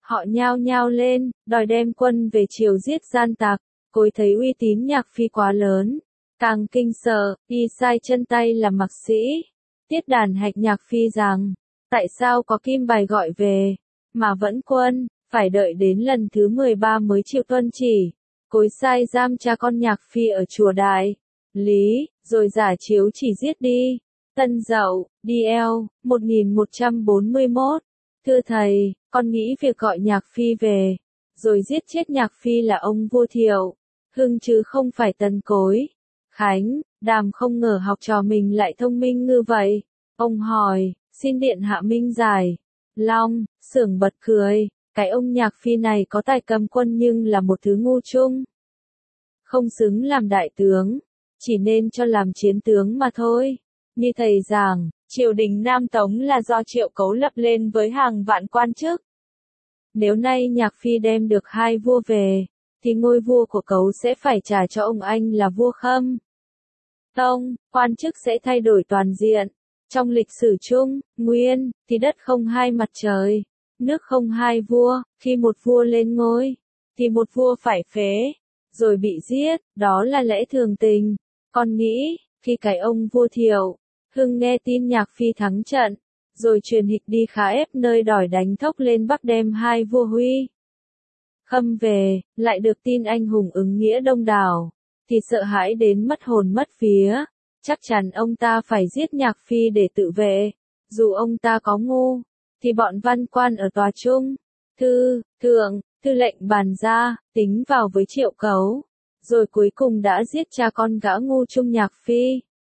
Họ nhao nhao lên, đòi đem quân về triều giết gian tặc. Cối thấy uy tín Nhạc Phi quá lớn, càng kinh sợ, y sai chân tay làm mặc sĩ. Tiết Đàn hạch Nhạc Phi rằng, tại sao có kim bài gọi về, mà vẫn quân, phải đợi đến lần thứ mười ba mới chịu tuân chỉ. Cối sai giam cha con Nhạc Phi ở chùa Đại Lý, rồi giả chiếu chỉ giết đi. Tân Dậu, đê lờ, một nghìn một trăm bốn mươi mốt. Thưa thầy, con nghĩ việc gọi Nhạc Phi về, rồi giết chết Nhạc Phi là ông vua Thiệu Hưng chứ không phải Tần Cối. Khánh, Đàm không ngờ học trò mình lại thông minh như vậy. Ông hỏi, xin điện hạ minh giải. Long, Xưởng bật cười, cái ông Nhạc Phi này có tài cầm quân nhưng là một thứ ngu chung. Không xứng làm đại tướng, chỉ nên cho làm chiến tướng mà thôi. Như thầy giảng, triều đình Nam Tống là do Triệu Cấu lập lên với hàng vạn quan chức. Nếu nay Nhạc Phi đem được hai vua về, thì ngôi vua của Cấu sẽ phải trả cho ông anh là vua Khâm Tông, quan chức sẽ thay đổi toàn diện. Trong lịch sử chung, Nguyên, thì đất không hai mặt trời, nước không hai vua, khi một vua lên ngôi, thì một vua phải phế, rồi bị giết, đó là lẽ thường tình. Con nghĩ, khi cái ông vua Thiệu Hưng nghe tin Nhạc Phi thắng trận, rồi truyền hịch đi khá ép nơi đòi đánh thốc lên Bắc đem hai vua Huy Khâm về, lại được tin anh hùng ứng nghĩa đông đảo, thì sợ hãi đến mất hồn mất vía. Chắc chắn ông ta phải giết Nhạc Phi để tự vệ. Dù ông ta có ngu, thì bọn văn quan ở tòa trung, thư, thượng, thư lệnh bàn ra, tính vào với Triệu Cấu, rồi cuối cùng đã giết cha con gã ngu chung Nhạc Phi.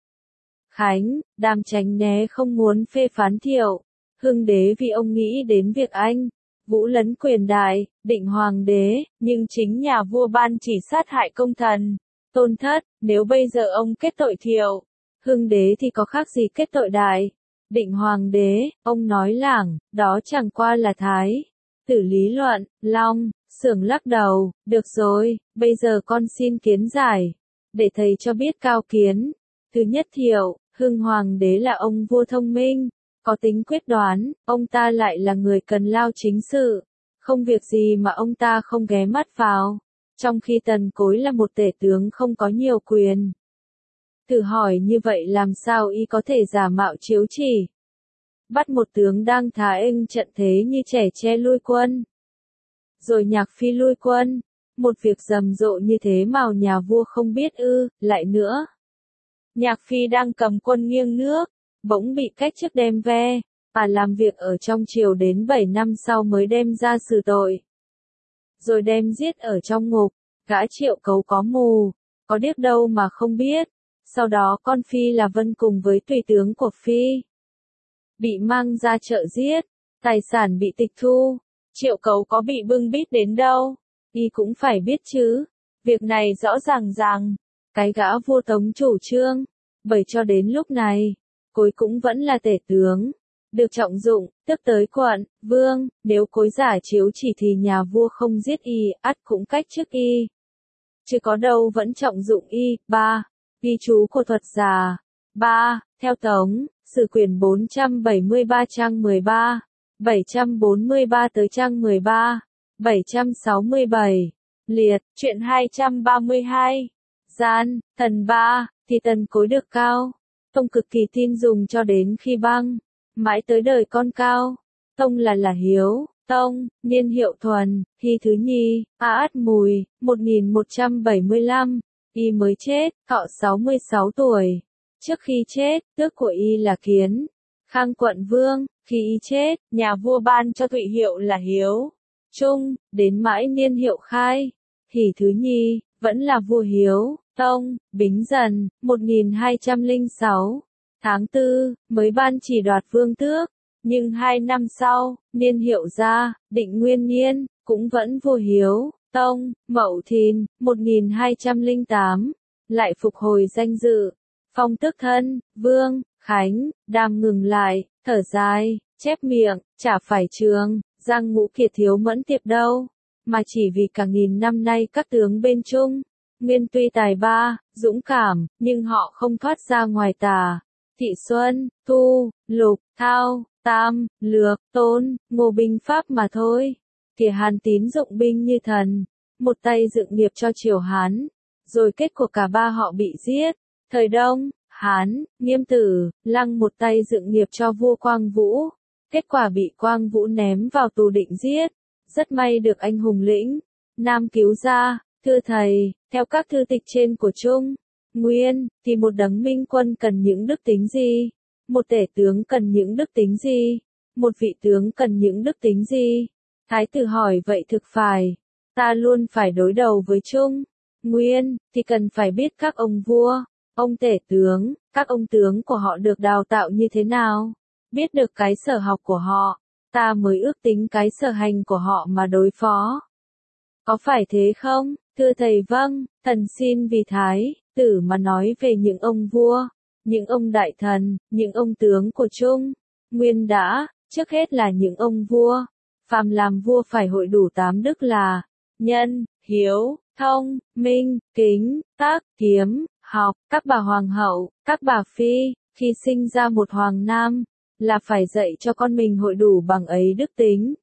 Khánh, Đàm tránh né không muốn phê phán Thiệu Hưng đế vì ông nghĩ đến việc anh Vũ lấn quyền đại, định hoàng đế, nhưng chính nhà vua Ban chỉ sát hại công thần, Tôn Thất. Nếu bây giờ ông kết tội Thiệu Hưng đế thì có khác gì kết tội đại định hoàng đế. Ông nói lảng, đó chẳng qua là thái tử lý luận. Long, Xưởng lắc đầu, được rồi, bây giờ con xin kiến giải, để thầy cho biết cao kiến. Thứ nhất, Thiệu Hưng hoàng đế là ông vua thông minh, có tính quyết đoán, ông ta lại là người cần lao chính sự, không việc gì mà ông ta không ghé mắt vào, trong khi Tần Cối là một tể tướng không có nhiều quyền. Thử hỏi như vậy làm sao y có thể giả mạo chiếu chỉ, bắt một tướng đang thà ênh trận thế như trẻ tre lui quân, rồi Nhạc Phi lui quân, một việc rầm rộ như thế mà nhà vua không biết ư? Lại nữa, Nhạc Phi đang cầm quân nghiêng nước, bỗng bị cách chức đem ve, và làm việc ở trong triều đến bảy năm sau mới đem ra xử tội, rồi đem giết ở trong ngục. Gã Triệu Cấu có mù, có điếc đâu mà không biết. Sau đó con Phi là Vân cùng với tùy tướng của Phi bị mang ra chợ giết, tài sản bị tịch thu. Triệu Cấu có bị bưng bít đến đâu, y cũng phải biết chứ. Việc này rõ ràng rằng, cái gã vua Tống chủ trương, bởi cho đến lúc này, Cối cũng vẫn là tể tướng, được trọng dụng, tức tới quận, vương. Nếu Cối giả chiếu chỉ thì nhà vua không giết y, ắt cũng cách chức y, chứ có đâu vẫn trọng dụng y. Ba. Ghi chú của thuật giả. Ba. Theo Tống, Sử quyển bốn trăm bảy mươi ba trang mười ba, bảy trăm bốn mươi ba tới trang mười ba, bảy trăm sáu mươi bảy. Liệt, truyện hai trăm ba mươi hai. Gian, thần ba, thì Tần Cối được Cao Tông cực kỳ tin dùng cho đến khi băng, mãi tới đời con Cao Tông là là Hiếu Tông, niên hiệu Thuần, Hy thứ nhì, A Át Mùi, một nghìn một trăm bảy mươi lăm, y mới chết, thọ sáu mươi sáu tuổi. Trước khi chết, tước của y là Kiến Khang quận vương. Khi y chết, nhà vua ban cho thụy hiệu là Hiếu Trung, đến mãi niên hiệu Khai Hỷ thứ nhì, vẫn là vua Hiếu Tông. Bính Dần, một nghìn hai trăm lẻ sáu, tháng tư, mới ban chỉ đoạt vương tước, nhưng hai năm sau, niên hiệu Gia, Định Nguyên Niên, cũng vẫn vua Hiếu Tông. Mậu Thìn, một nghìn hai trăm lẻ tám, lại phục hồi danh dự, phong tước thân vương. Khánh, Đàm ngừng lại, thở dài, chép miệng, chả phải Trường Giang Ngũ Kiệt thiếu mẫn tiệp đâu, mà chỉ vì cả nghìn năm nay các tướng bên Trung Nguyên tuy tài ba, dũng cảm, nhưng họ không thoát ra ngoài Tả, Thị Xuân, Tu, Lục, Thao, Tam, Lược, Tôn, Ngô binh pháp mà thôi. Kìa Hán tín dụng binh như thần, một tay dựng nghiệp cho triều Hán, rồi kết của cả ba họ bị giết. Thời Đông, Hán, Nghiêm Tử, Lăng một tay dựng nghiệp cho vua Quang Vũ, kết quả bị Quang Vũ ném vào tù định giết. Rất may được anh hùng lĩnh Nam cứu ra. Thưa thầy, theo các thư tịch trên của Trung Nguyên, thì một đấng minh quân cần những đức tính gì? Một tể tướng cần những đức tính gì? Một vị tướng cần những đức tính gì? Thái tử hỏi vậy thực phải. Ta luôn phải đối đầu với Trung Nguyên, thì cần phải biết các ông vua, ông tể tướng, các ông tướng của họ được đào tạo như thế nào. Biết được cái sở học của họ, ta mới ước tính cái sở hành của họ mà đối phó. Có phải thế không? Thưa thầy vâng, thần xin vì Thái tử mà nói về những ông vua, những ông đại thần, những ông tướng của Trung Nguyên đã, trước hết là những ông vua. Phàm làm vua phải hội đủ tám đức là nhân, hiếu, thông, minh, kính, tác, kiếm, học. Các bà hoàng hậu, các bà phi, khi sinh ra một hoàng nam, là phải dạy cho con mình hội đủ bằng ấy đức tính.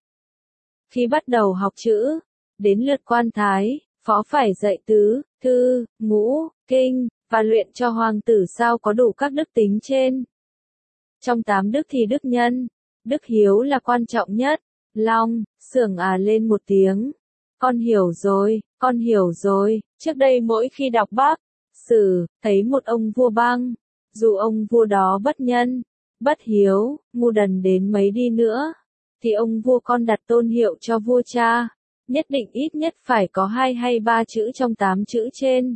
Khi bắt đầu học chữ, đến lượt quan thái, phó phải dạy tứ, thư, ngũ, kinh, và luyện cho hoàng tử sao có đủ các đức tính trên. Trong tám đức thì đức nhân, đức hiếu là quan trọng nhất. Long, Xưởng à lên một tiếng. Con hiểu rồi, con hiểu rồi. Trước đây mỗi khi đọc Bắc Sử, thấy một ông vua băng, dù ông vua đó bất nhân, bất hiếu, ngu đần đến mấy đi nữa, thì ông vua con đặt tôn hiệu cho vua cha, nhất định ít nhất phải có hai hay ba chữ trong tám chữ trên.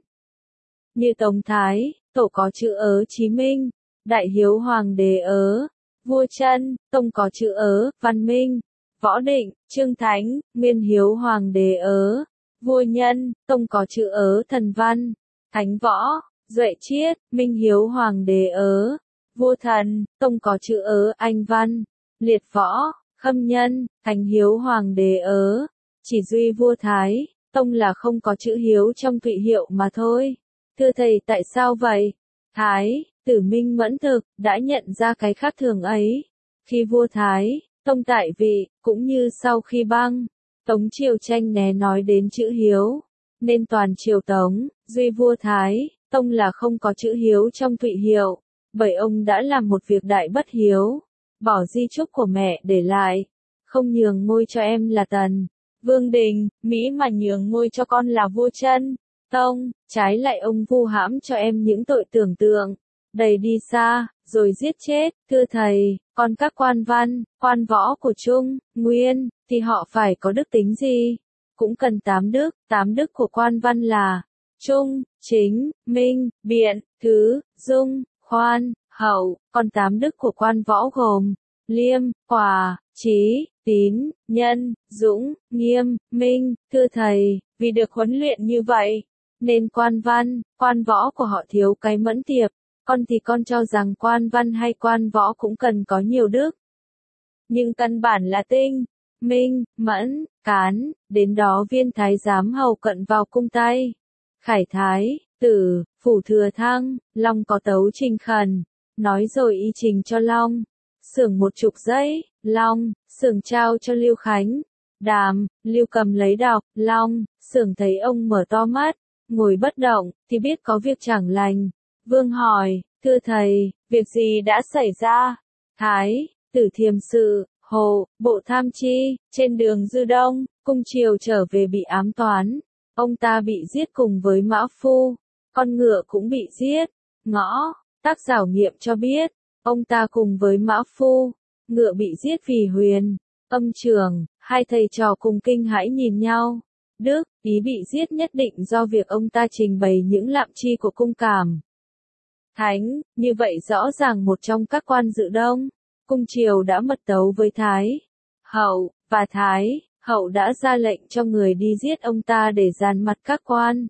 Như Tống Thái, tổ có chữ ớ Chí Minh, Đại Hiếu Hoàng đế ớ, vua Trân, tông có chữ ớ, Văn Minh, Võ Định, Trương Thánh, Nguyên Hiếu Hoàng đế ớ, vua Nhân, tông có chữ ớ, Thần Văn, Thánh Võ, Duệ Chiết, Minh Hiếu Hoàng đế ớ, vua Thần, tông có chữ ớ, Anh Văn, Liệt Võ, Khâm Nhân, Thánh Hiếu Hoàng đế ớ. Chỉ duy vua Thái, tông là không có chữ hiếu trong tụy hiệu mà thôi. Thưa thầy tại sao vậy? Thái tử Minh Mẫn thực đã nhận ra cái khác thường ấy. Khi vua Thái tông tại vị, cũng như sau khi băng Tống triều tranh né nói đến chữ hiếu, nên toàn triều Tống, duy vua Thái tông là không có chữ hiếu trong tụy hiệu, bởi ông đã làm một việc đại bất hiếu, bỏ di chúc của mẹ để lại, không nhường ngôi cho em là Tần Vương Đình, Mỹ mà nhường ngôi cho con là vua Trân Tông, trái lại ông vu hãm cho em những tội tưởng tượng, đầy đi xa, rồi giết chết. Thưa thầy, còn các quan văn, quan võ của Trung Nguyên, thì họ phải có đức tính gì? Cũng cần tám đức, tám đức của quan văn là trung, chính, minh, biện, thứ, dung, khoan, hậu, còn tám đức của quan võ gồm liêm, quả, trí, tín, nhân, dũng, nghiêm, minh. Thưa thầy, vì được huấn luyện như vậy, nên quan văn, quan võ của họ thiếu cái mẫn tiệp. Con thì con cho rằng quan văn hay quan võ cũng cần có nhiều đức. Nhưng căn bản là tinh, minh, mẫn, cán, đến đó viên thái giám hầu cận vào cung tay. Khải thái, tử, phủ thừa thăng, Long có tấu trình khẩn, nói rồi y trình cho Long. Xưởng một chục giấy, Long, Xưởng trao cho Lưu Khánh. Đàm, Lưu cầm lấy đọc, Long, Xưởng thấy ông mở to mắt, ngồi bất động, thì biết có việc chẳng lành. Vương hỏi, thưa thầy, việc gì đã xảy ra? Thái, tử thiềm sự, hồ, bộ tham chi, trên đường Dư Đông, cung triều trở về bị ám toán. Ông ta bị giết cùng với mã phu, con ngựa cũng bị giết. Ngõ, tác giảo nghiệm cho biết, ông ta cùng với mã phu, ngựa bị giết vì huyền. Âm trường, hai thầy trò cùng kinh hãi nhìn nhau. Đức, ý bị giết nhất định do việc ông ta trình bày những lạm chi của cung cảm. Thánh, như vậy rõ ràng một trong các quan Dự Đông, cung triều đã mật tấu với Thái Hậu, và Thái Hậu đã ra lệnh cho người đi giết ông ta để dàn mặt các quan.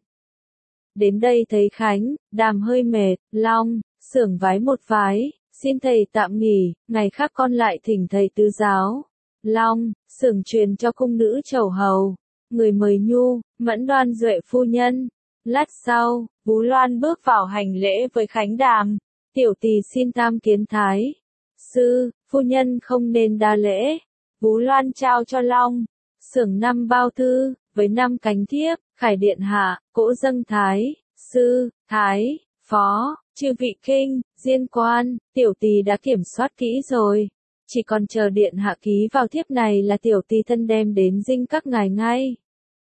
Đến đây thấy Khánh, Đàm hơi mệt, Long, Xưởng vái một vái, xin thầy tạm nghỉ, ngày khác con lại thỉnh thầy tứ giáo. Long, Xưởng truyền cho cung nữ Chầu Hầu, người mời nhu, Mẫn Đoan Duệ phu nhân. Lát sau, Vũ Loan bước vào hành lễ với Khánh Đàm, tiểu tỳ xin tham kiến Thái sư, phu nhân không nên đa lễ. Vũ Loan trao cho Long, xưởng năm bao thư, với năm cánh thiếp, khải điện hạ, cỗ dâng thái, sư, thái, phó, chư vị kinh, diên quan, tiểu tỳ đã kiểm soát kỹ rồi. Chỉ còn chờ điện hạ ký vào thiếp này là tiểu tỳ thân đem đến dinh các ngài ngay.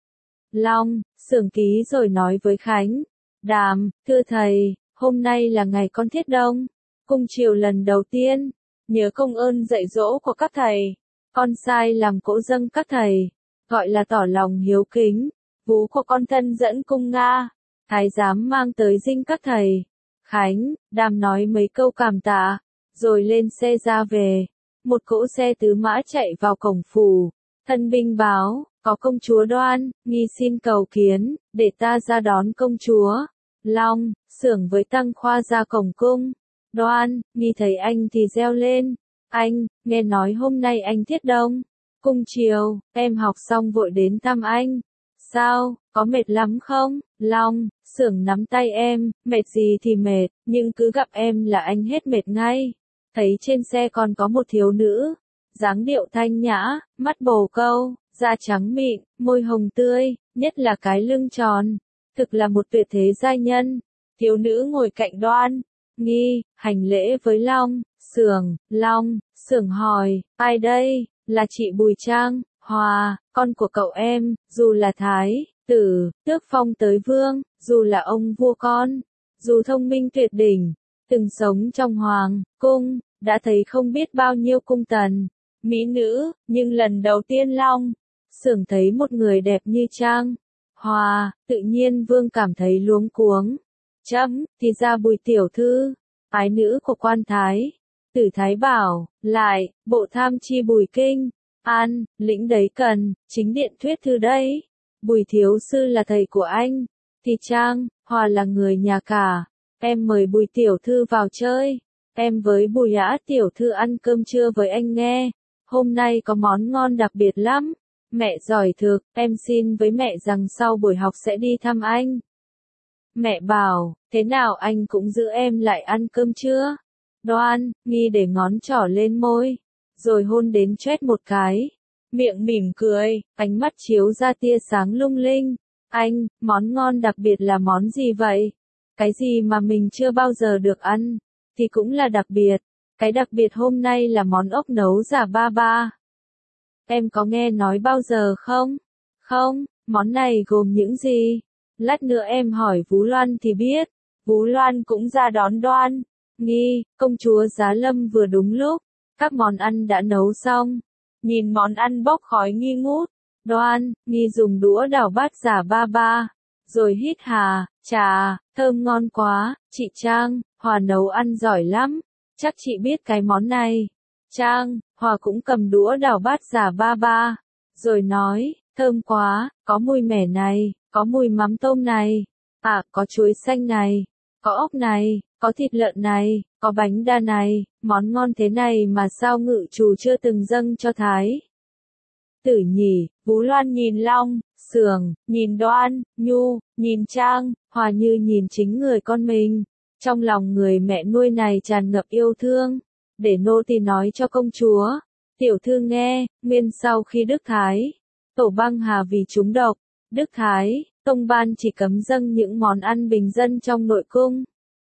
Long, xưởng ký rồi nói với Khánh. Đàm, thưa thầy, hôm nay là ngày con thiết đông. Cung triều lần đầu tiên, nhớ công ơn dạy dỗ của các thầy. Con sai làm cỗ dâng các thầy, gọi là tỏ lòng hiếu kính. Vú của con thân dẫn cung Nga, thái giám mang tới dinh các thầy. Khánh, Đàm nói mấy câu cảm tạ, rồi lên xe ra về. Một cỗ xe tứ mã chạy vào cổng phủ. Thân binh báo, có công chúa Đoan, nghi xin cầu kiến, để ta ra đón công chúa. Long, xưởng với Tăng Khoa ra cổng cung. Đoan, nghi thấy anh thì reo lên. Anh, nghe nói hôm nay anh thiết đông. Cung triều, em học xong vội đến thăm anh. Sao, có mệt lắm không? Long, xưởng nắm tay em, mệt gì thì mệt, nhưng cứ gặp em là anh hết mệt ngay. Thấy trên xe còn có một thiếu nữ, dáng điệu thanh nhã, mắt bồ câu, da trắng mịn, môi hồng tươi, nhất là cái lưng tròn. Thực là một tuyệt thế giai nhân. Thiếu nữ ngồi cạnh Đoan, nghi, hành lễ với Long, xưởng, Long, xưởng hỏi, ai đây? Là chị Bùi Trang, Hòa, con của cậu em, dù là thái, tử, tước phong tới vương, dù là ông vua con, dù thông minh tuyệt đỉnh, từng sống trong hoàng, cung, đã thấy không biết bao nhiêu cung tần, mỹ nữ, nhưng lần đầu tiên Long, xưởng thấy một người đẹp như Trang, Hòa, tự nhiên vương cảm thấy luống cuống. Chấm, thì ra Bùi tiểu thư, ái nữ của quan thái. Tử thái bảo, lại, bộ tham chi Bùi kinh, an, lĩnh đấy cần, chính điện thuyết thư đấy. Bùi thiếu sư là thầy của anh, thì Trang, Hòa là người nhà cả. Em mời Bùi tiểu thư vào chơi, em với Bùi ả tiểu thư ăn cơm trưa với anh nghe. Hôm nay có món ngon đặc biệt lắm. Mẹ giỏi thực, em xin với mẹ rằng sau buổi học sẽ đi thăm anh. Mẹ bảo, thế nào anh cũng giữ em lại ăn cơm trưa. Đoan, nghi để ngón trỏ lên môi, rồi hôn đến choét một cái. Miệng mỉm cười, ánh mắt chiếu ra tia sáng lung linh. Anh, món ngon đặc biệt là món gì vậy? Cái gì mà mình chưa bao giờ được ăn, thì cũng là đặc biệt. Cái đặc biệt hôm nay là món ốc nấu giả ba ba. Em có nghe nói bao giờ không? Không, món này gồm những gì? Lát nữa em hỏi Vú Loan thì biết. Vú Loan cũng ra đón Đoan. Nghi, công chúa Giá Lâm vừa đúng lúc. Các món ăn đã nấu xong. Nhìn món ăn bốc khói nghi ngút. Đoan, nghi dùng đũa đảo bát giả ba ba. Rồi hít hà, chà, thơm ngon quá. Chị Trang, Hòa nấu ăn giỏi lắm. Chắc chị biết cái món này. Trang, Hòa cũng cầm đũa đảo bát giả ba ba. Rồi nói, thơm quá, có mùi mẻ này, có mùi mắm tôm này. À, có chuối xanh này, có ốc này, có thịt lợn này, có bánh đa này, món ngon thế này mà sao ngự chủ chưa từng dâng cho thái. Tử nhỉ, Vú Loan nhìn Long, xưởng, nhìn Đoan, Nhu, nhìn Trang, Hòa như nhìn chính người con mình. Trong lòng người mẹ nuôi này tràn ngập yêu thương. Để nô tỳ nói cho công chúa. Tiểu thư nghe, nguyên sau khi Đức Thái, Tổ băng hà vì trúng độc, Đức Thái, Tông ban chỉ cấm dâng những món ăn bình dân trong nội cung.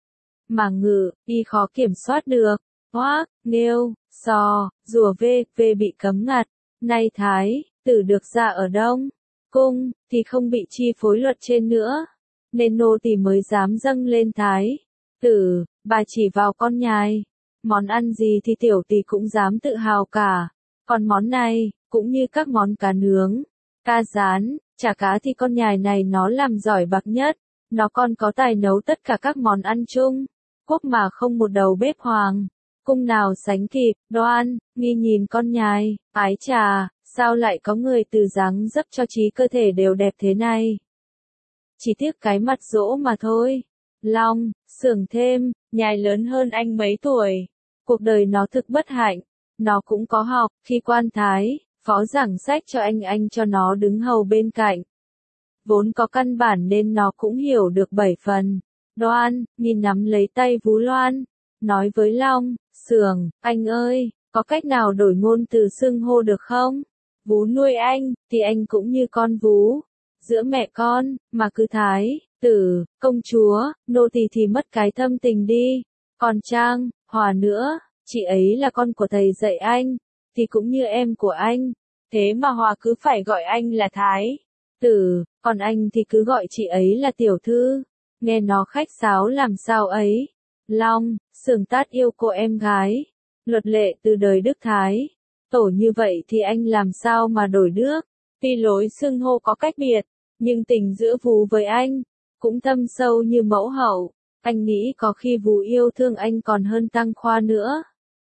Mà ngự, y khó kiểm soát được. Hoác, nghêu, sò, rùa vê, vê bị cấm ngặt. Nay Thái, tử được ra ở Đông Cung, thì không bị chi phối luật trên nữa. Nên nô tỳ mới dám dâng lên Thái. Tử, bà chỉ vào con nhài. Món ăn gì thì tiểu tỳ cũng dám tự hào cả. Còn món này, cũng như các món cá nướng, cá rán, chả cá thì con nhài này nó làm giỏi bậc nhất. Nó còn có tài nấu tất cả các món ăn chung. Quốc mà không một đầu bếp hoàng. Cung nào sánh kịp. Đoan, nghi nhìn con nhài, ái chà, sao lại có người từ dáng dấp cho trí cơ thể đều đẹp thế này. Chỉ tiếc cái mặt dỗ mà thôi. Long, xưởng thêm, nhài lớn hơn anh mấy tuổi. Cuộc đời nó thực bất hạnh. Nó cũng có học, khi quan thái, phó giảng sách cho anh anh cho nó đứng hầu bên cạnh. Vốn có căn bản nên nó cũng hiểu được bảy phần. Đoan, nhìn nắm lấy tay Vú Loan, nói với Long, xưởng, anh ơi, có cách nào đổi ngôn từ xưng hô được không? Vú nuôi anh, thì anh cũng như con vú. Giữa mẹ con, mà cứ thái, tử, công chúa, nô tỳ thì mất cái thâm tình đi. Còn Trang, Hòa nữa, chị ấy là con của thầy dạy anh, thì cũng như em của anh. Thế mà Hòa cứ phải gọi anh là thái tử, còn anh thì cứ gọi chị ấy là tiểu thư. Nghe nó khách sáo làm sao ấy. Long, Sường Tát yêu cô em gái. Luật lệ từ đời Đức Thái. Tổ như vậy thì anh làm sao mà đổi được. Tuy lối xưng hô có cách biệt, nhưng tình giữa Vú với anh cũng thâm sâu như mẫu hậu. Anh nghĩ có khi Vú yêu thương anh còn hơn Tăng Khoa nữa.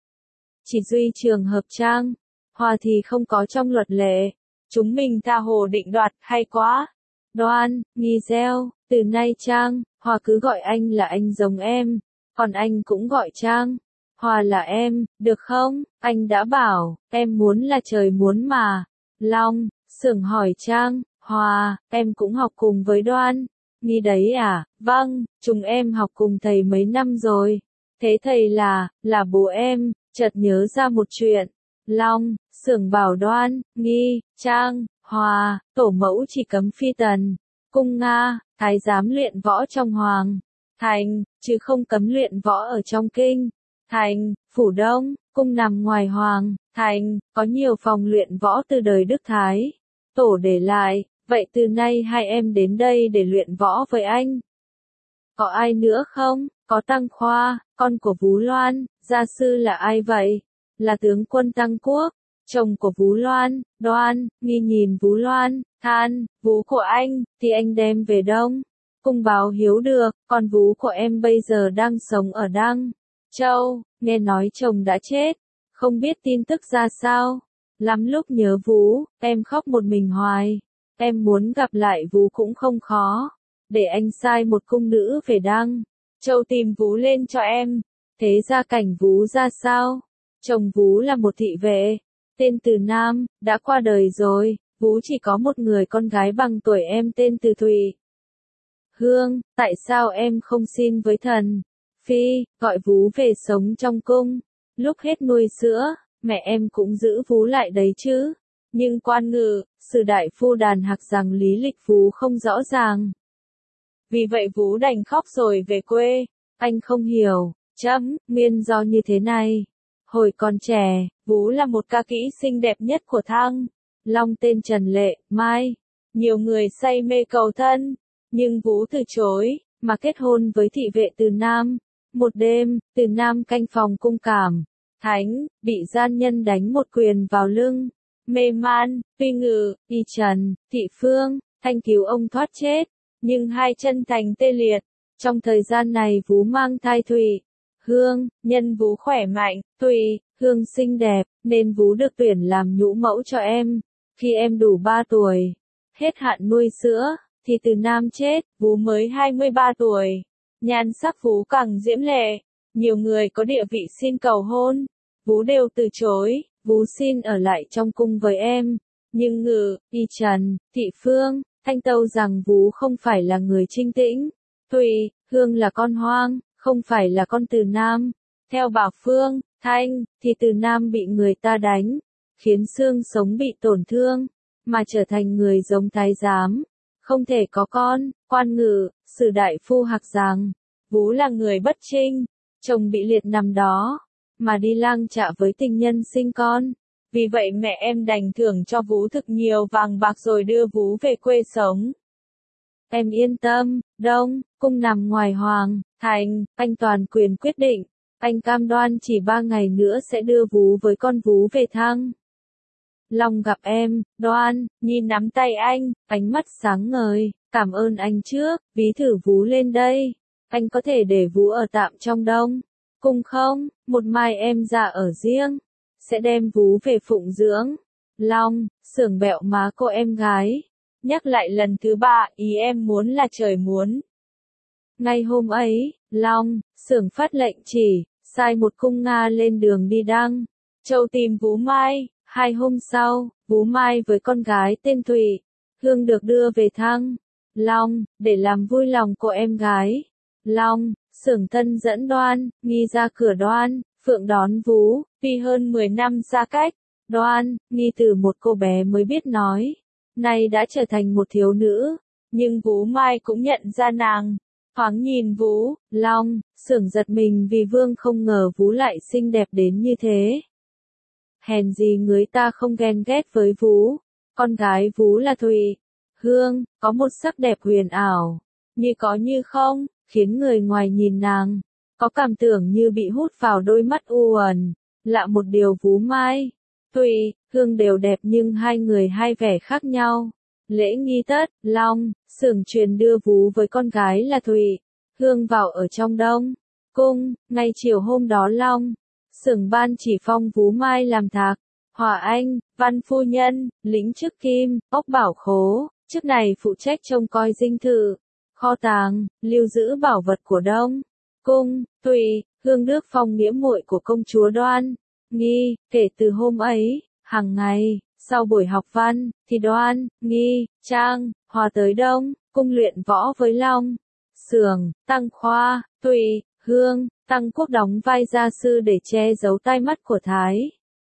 Chỉ duy trường hợp Trang, Hòa thì không có trong luật lệ. Chúng mình tha hồ định đoạt, hay quá. Đoan, nghi gieo, từ nay Trang, Hòa cứ gọi anh là anh giống em, còn anh cũng gọi Trang, Hòa là em, được không? Anh đã bảo, em muốn là trời muốn mà. Long, Sưởng hỏi Trang, Hòa, em cũng học cùng với Đoan. Nghi đấy à? Vâng, chúng em học cùng thầy mấy năm rồi. Thế thầy là, là bố em, chợt nhớ ra một chuyện. Long, Sưởng bảo Đoan, Nghi, Trang, Hòa, tổ mẫu chỉ cấm phi tần, cung Nga, thái giám luyện võ trong hoàng thành, chứ không cấm luyện võ ở trong kinh thành. Phủ Đông, cung nằm ngoài hoàng thành, có nhiều phòng luyện võ từ đời Đức Thái tổ để lại. Vậy từ nay hai em đến đây để luyện võ với anh. Có ai nữa không? Có Tăng Khoa, con của Vú Loan. Gia sư là ai vậy? Là tướng quân Tăng Quốc, chồng của Vú Loan. Đoan, Nghi nhìn Vú Loan, than, vú của anh, thì anh đem về Đông cung báo hiếu được, còn vú của em bây giờ đang sống ở Đăng Châu, nghe nói chồng đã chết, không biết tin tức ra sao. Lắm lúc nhớ vú, em khóc một mình hoài. Em muốn gặp lại vú cũng không khó. Để anh sai một cung nữ về Đăng Châu tìm vú lên cho em. Thế gia cảnh vú ra sao? Chồng vú là một thị vệ, tên Từ Nam, đã qua đời rồi. Vú chỉ có một người con gái bằng tuổi em tên Từ Thụy Hương. Tại sao em không xin với thần phi, gọi vú về sống trong cung? Lúc hết nuôi sữa, mẹ em cũng giữ vú lại đấy chứ. Nhưng quan ngự, sử đại phu đàn hạc rằng lý lịch vú không rõ ràng. Vì vậy vú đành khóc rồi về quê. Anh không hiểu, chấm, nguyên do như thế này. Hồi còn trẻ, vú là một ca kỹ xinh đẹp nhất của Thăng Long tên Trần Lệ Mai. Nhiều người say mê cầu thân, nhưng vú từ chối, mà kết hôn với thị vệ Từ Nam. Một đêm, Từ Nam canh phòng cung Cảm Thánh, bị gian nhân đánh một quyền vào lưng. Mê man, Tuy Ngự, Y Trần, Thị Phương, Thanh cứu ông thoát chết, nhưng hai chân thành tê liệt. Trong thời gian này vú mang thai Thụy Hương, nhân vú khỏe mạnh, Thụy Hương xinh đẹp, nên vú được tuyển làm nhũ mẫu cho em. Khi em đủ ba tuổi, hết hạn nuôi sữa, thì Từ Nam chết, vú mới hai mươi ba tuổi. Nhan sắc vú càng diễm lệ, nhiều người có địa vị xin cầu hôn, vú đều từ chối. Vú xin ở lại trong cung với em, nhưng Ngự, Y Trần, Thị Phương, Thanh tâu rằng vú không phải là người trinh tĩnh. Thụy Hương là con hoang, không phải là con Từ Nam. Theo Bảo Phương, Thanh, thì Từ Nam bị người ta đánh, khiến xương sống bị tổn thương, mà trở thành người giống thái giám, không thể có con. Quan Ngự, sử đại phu hạc rằng, vú là người bất trinh, chồng bị liệt nằm đó, mà đi lang trạ với tình nhân sinh con. Vì vậy mẹ em đành thưởng cho vú thực nhiều vàng bạc rồi đưa vú về quê sống. Em yên tâm, Đông cung nằm ngoài hoàng thành, anh toàn quyền quyết định. Anh cam đoan chỉ ba ngày nữa sẽ đưa vú với con vú về Thăng Long gặp em. Đoan, nhìn nắm tay anh, ánh mắt sáng ngời. Cảm ơn anh trước, ví thử vú lên đây. Anh có thể để vú ở tạm trong Đông cung không? Một mai em ra ở riêng, sẽ đem vú về phụng dưỡng. Long, Sưởng bẹo má cô em gái. Nhắc lại lần thứ ba, ý em muốn là trời muốn. Ngay hôm ấy, Long, Sưởng phát lệnh chỉ, sai một cung Nga lên đường đi Đăng Châu tìm vú Mai. Hai hôm sau, vú Mai với con gái tên Thụy Hương được đưa về Thăng Long, để làm vui lòng cô em gái. Long, Sưởng thân dẫn Đoan, Nghi ra cửa Đoan Phượng đón vú. Vì hơn mười năm xa cách, Đoan, Nghi từ một cô bé mới biết nói, nay đã trở thành một thiếu nữ, nhưng Vũ Mai cũng nhận ra nàng. Thoáng nhìn Vũ, Long, Xưởng giật mình vì Vương không ngờ Vũ lại xinh đẹp đến như thế. Hèn gì người ta không ghen ghét với Vũ, con gái Vũ là Thụy Hương, có một sắc đẹp huyền ảo, như có như không, khiến người ngoài nhìn nàng, có cảm tưởng như bị hút vào đôi mắt u uẩn. Lạ một điều Vũ Mai, Thụy Hương đều đẹp nhưng hai người hai vẻ khác nhau. Lễ nghi tất, Long, Xưởng truyền đưa Vũ với con gái là Thụy Hương vào ở trong Đông Cung, ngay chiều hôm đó Long, Xưởng ban chỉ phong Vũ Mai làm thạc, Hòa Anh, Văn Phu Nhân, lĩnh chức Kim, Ốc Bảo Khố, chức này phụ trách trông coi dinh thự, kho tàng, lưu giữ bảo vật của Đông Cung. Thụy Hương nước phong nghĩa muội của công chúa Đoan Nghi. Kể từ hôm ấy, hàng ngày, sau buổi học văn, thì Đoan Nghi, Trang, Hòa tới Đông Cung luyện võ với Long, Xưởng, Tăng Khoa, Thụy Hương, Tăng Quốc đóng vai gia sư để che giấu tai mắt của Thái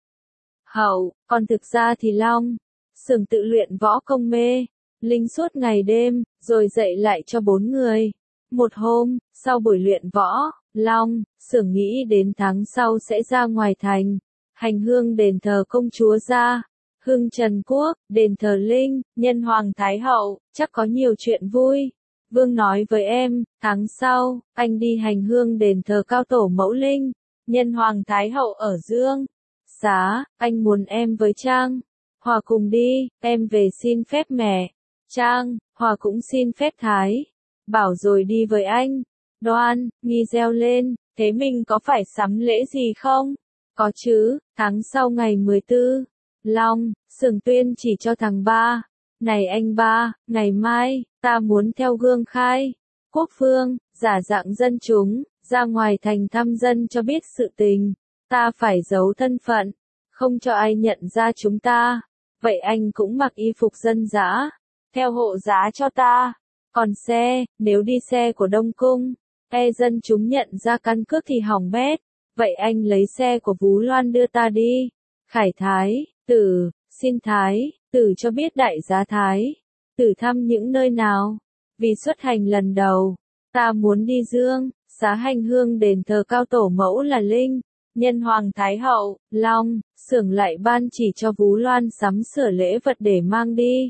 Hậu, còn thực ra thì Long, Xưởng tự luyện võ công mê linh suốt ngày đêm, rồi dạy lại cho bốn người. Một hôm, sau buổi luyện võ, Long, Xưởng nghĩ đến tháng sau sẽ ra ngoài thành, hành hương đền thờ công chúa Gia Hưng Trần Quốc, đền thờ Linh, nhân Hoàng Thái Hậu, chắc có nhiều chuyện vui. Vương nói với em, tháng sau, anh đi hành hương đền thờ cao tổ mẫu Linh, nhân Hoàng Thái Hậu ở Dương Xá, anh muốn em với Trang Hòa cùng đi, em về xin phép mẹ. Trang Hòa cũng xin phép Thái Bảo rồi đi với anh. Đoan Nghi reo lên, thế mình có phải sắm lễ gì không? Có chứ, tháng sau ngày mười tư. Long, Xưởng tuyên chỉ cho thằng ba. Này anh ba, ngày mai, ta muốn theo gương khai quốc phương, giả dạng dân chúng, ra ngoài thành thăm dân cho biết sự tình. Ta phải giấu thân phận, không cho ai nhận ra chúng ta. Vậy anh cũng mặc y phục dân dã, theo hộ giá cho ta. Còn xe, nếu đi xe của Đông Cung, e dân chúng nhận ra căn cước thì hỏng bét. Vậy anh lấy xe của Vũ Loan đưa ta đi. Khải Thái Tử, xin Thái Tử cho biết đại giá Thái Tử thăm những nơi nào. Vì xuất hành lần đầu, ta muốn đi Dương Xá hành hương đền thờ cao tổ mẫu là Linh, nhân Hoàng Thái Hậu. Long, Xưởng lại ban chỉ cho Vũ Loan sắm sửa lễ vật để mang đi.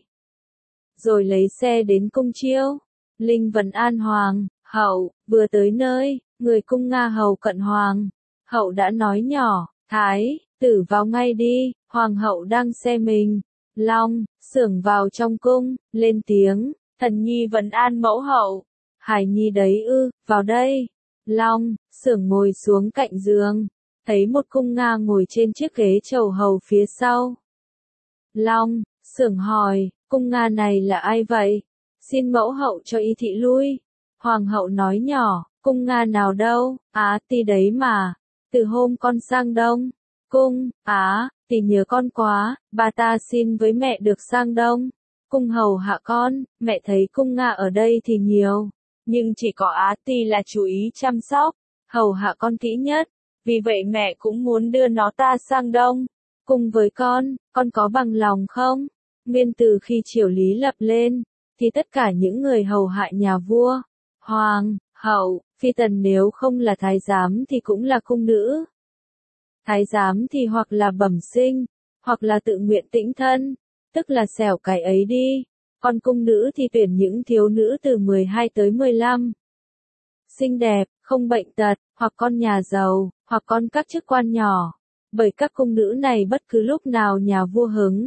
Rồi lấy xe đến cung chiêu. Linh vấn an Hoàng Hậu, vừa tới nơi, người cung Nga hầu cận Hoàng Hậu đã nói nhỏ, Thái Tử vào ngay đi, Hoàng Hậu đang xe mình. Long, Xưởng vào trong cung, lên tiếng, thần nhi vấn an mẫu hậu. Hải nhi đấy ư, vào đây. Long, Xưởng ngồi xuống cạnh giường, thấy một cung Nga ngồi trên chiếc ghế chầu hầu phía sau. Long, Xưởng hỏi, cung Nga này là ai vậy? Xin mẫu hậu cho y thị lui. Hoàng hậu nói nhỏ, cung Nga nào đâu, Á Ti đấy mà. Từ hôm con sang Đông Cung, Á Ti nhớ con quá, bà ta xin với mẹ được sang Đông Cung hầu hạ con. Mẹ thấy cung Nga ở đây thì nhiều, nhưng chỉ có Á Ti là chú ý chăm sóc, hầu hạ con kỹ nhất. Vì vậy mẹ cũng muốn đưa nó ta sang Đông Cung với con, con có bằng lòng không? Nguyên từ khi triều Lý lập lên, thì tất cả những người hầu hạ nhà vua, Hoàng Hậu, phi tần nếu không là thái giám thì cũng là cung nữ. Thái giám thì hoặc là bẩm sinh, hoặc là tự nguyện tĩnh thân, tức là xẻo cái ấy đi. Còn cung nữ thì tuyển những thiếu nữ từ mười hai tới mười lăm. Xinh đẹp, không bệnh tật, hoặc con nhà giàu, hoặc con các chức quan nhỏ. Bởi các cung nữ này bất cứ lúc nào nhà vua hứng,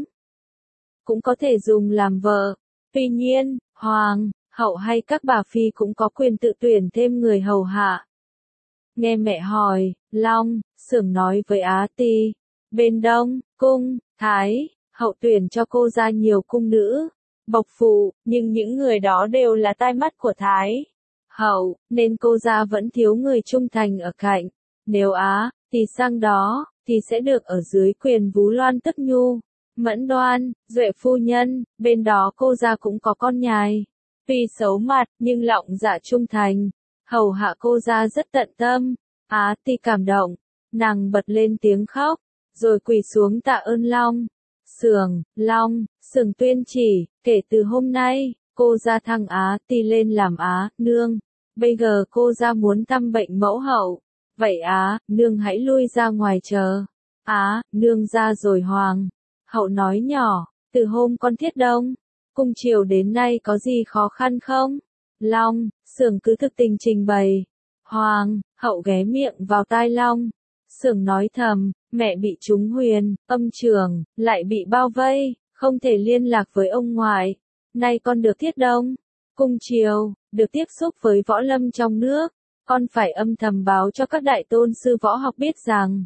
cũng có thể dùng làm vợ. Tuy nhiên, Hoàng Hậu hay các bà phi cũng có quyền tự tuyển thêm người hầu hạ. Nghe mẹ hỏi, Long, Xưởng nói với Á Ti, bên Đông Cung, Thái Hậu tuyển cho cô ra nhiều cung nữ, bộc phụ, nhưng những người đó đều là tai mắt của Thái Hậu, nên cô ra vẫn thiếu người trung thành ở cạnh. Nếu Á Ti sang đó, thì sẽ được ở dưới quyền Vũ Loan tức Nhu, Mẫn Đoan, Duệ phu nhân. Bên đó cô ra cũng có con nhài, tuy xấu mặt nhưng lọng dạ trung thành, hầu hạ cô ra rất tận tâm. Á Ti cảm động, nàng bật lên tiếng khóc, rồi quỳ xuống tạ ơn Long. Sường, Long, Sường tuyên chỉ, kể từ hôm nay, cô ra thăng Á ti lên làm Á, nương. Bây giờ cô ra muốn thăm bệnh mẫu hậu. Vậy Á, nương hãy lui ra ngoài chờ. Á, nương ra rồi Hoàng. Hậu nói nhỏ, từ hôm con thiết đông, cung triều đến nay có gì khó khăn không? Long, Sường cứ thực tình trình bày. Hoàng, hậu ghé miệng vào tai Long. Sường nói thầm, mẹ bị trúng huyền, âm trường, lại bị bao vây, không thể liên lạc với ông ngoại. Nay con được thiết đông, cung triều, được tiếp xúc với võ lâm trong nước, con phải âm thầm báo cho các đại tôn sư võ học biết rằng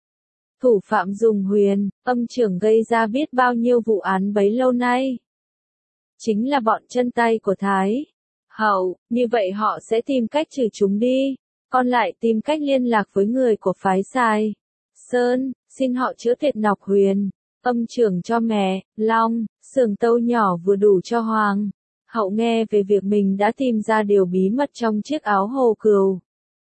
thủ phạm dùng huyền, âm trưởng gây ra biết bao nhiêu vụ án bấy lâu nay. Chính là bọn chân tay của Thái Hậu, như vậy họ sẽ tìm cách trừ chúng đi. Con lại tìm cách liên lạc với người của phái Sài Sơn, xin họ chữa tuyệt nọc huyền, âm trưởng cho mẹ. Long, Sường tâu nhỏ vừa đủ cho Hoàng. Hậu nghe về việc mình đã tìm ra điều bí mật trong chiếc áo hồ cừu.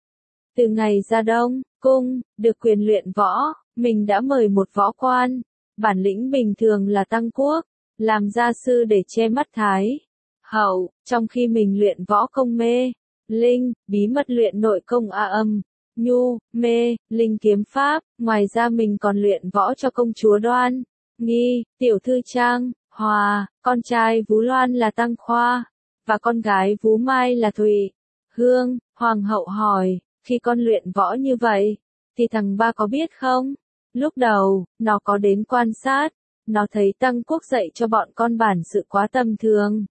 Từ ngày ra Đông Cung, được quyền luyện võ, mình đã mời một võ quan, bản lĩnh bình thường là Tăng Quốc, làm gia sư để che mắt Thái Hậu, trong khi mình luyện võ công mê, linh, bí mật luyện nội công A âm, nhu, mê, linh kiếm pháp, ngoài ra mình còn luyện võ cho công chúa Đoan Nghi, tiểu thư Trang Hòa, con trai Vú Loan là Tăng Khoa, và con gái Vú Mai là Thụy Hương. Hoàng hậu hỏi, khi con luyện võ như vậy, thì thằng ba có biết không? Lúc đầu, nó có đến quan sát, nó thấy Tăng Quốc dạy cho bọn con bản sự quá tầm thường.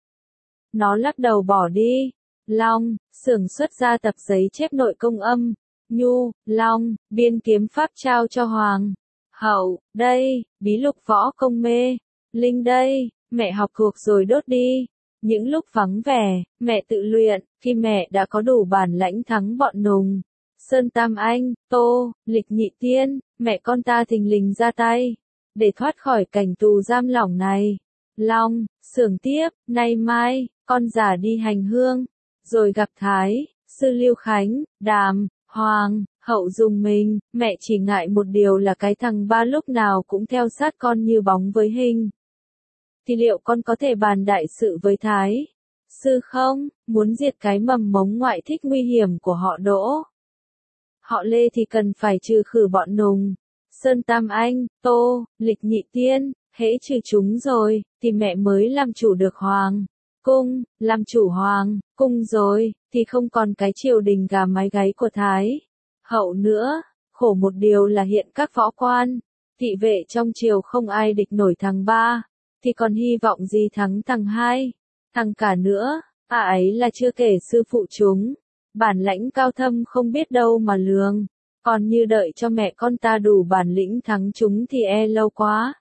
Nó lắc đầu bỏ đi. Long, Sường xuất ra tập giấy chép nội công âm, nhu, Long, biên kiếm pháp trao cho Hoàng hậu. Đây, bí lục võ công mê, linh đây, mẹ học thuộc rồi đốt đi. Những lúc vắng vẻ, mẹ tự luyện, khi mẹ đã có đủ bản lãnh thắng bọn Nùng, Sơn Tam Anh, Tô, Lịch Nhị Tiên, mẹ con ta thình lình ra tay, để thoát khỏi cảnh tù giam lỏng này. Long, Sường tiếp, nay mai, con giả đi hành hương, rồi gặp Thái sư Lưu Khánh, Đàm, Hoàng hậu dùng mình. Mẹ chỉ ngại một điều là cái thằng ba lúc nào cũng theo sát con như bóng với hình. Thì liệu con có thể bàn đại sự với Thái sư không? Muốn diệt cái mầm mống ngoại thích nguy hiểm của họ Đỗ, họ Lê thì cần phải trừ khử bọn Nùng, Sơn Tam Anh, Tô, Lịch Nhị Tiên. Hễ trừ chúng rồi, thì mẹ mới làm chủ được Hoàng cung. Làm chủ Hoàng cung rồi, thì không còn cái triều đình gà mái gáy của Thái Hậu nữa. Khổ một điều là hiện các võ quan, thị vệ trong triều không ai địch nổi thằng ba, thì còn hy vọng gì thắng thằng hai, thằng cả nữa. À ấy là chưa kể sư phụ chúng, bản lãnh cao thâm không biết đâu mà lường. Còn như đợi cho mẹ con ta đủ bản lĩnh thắng chúng thì e lâu quá.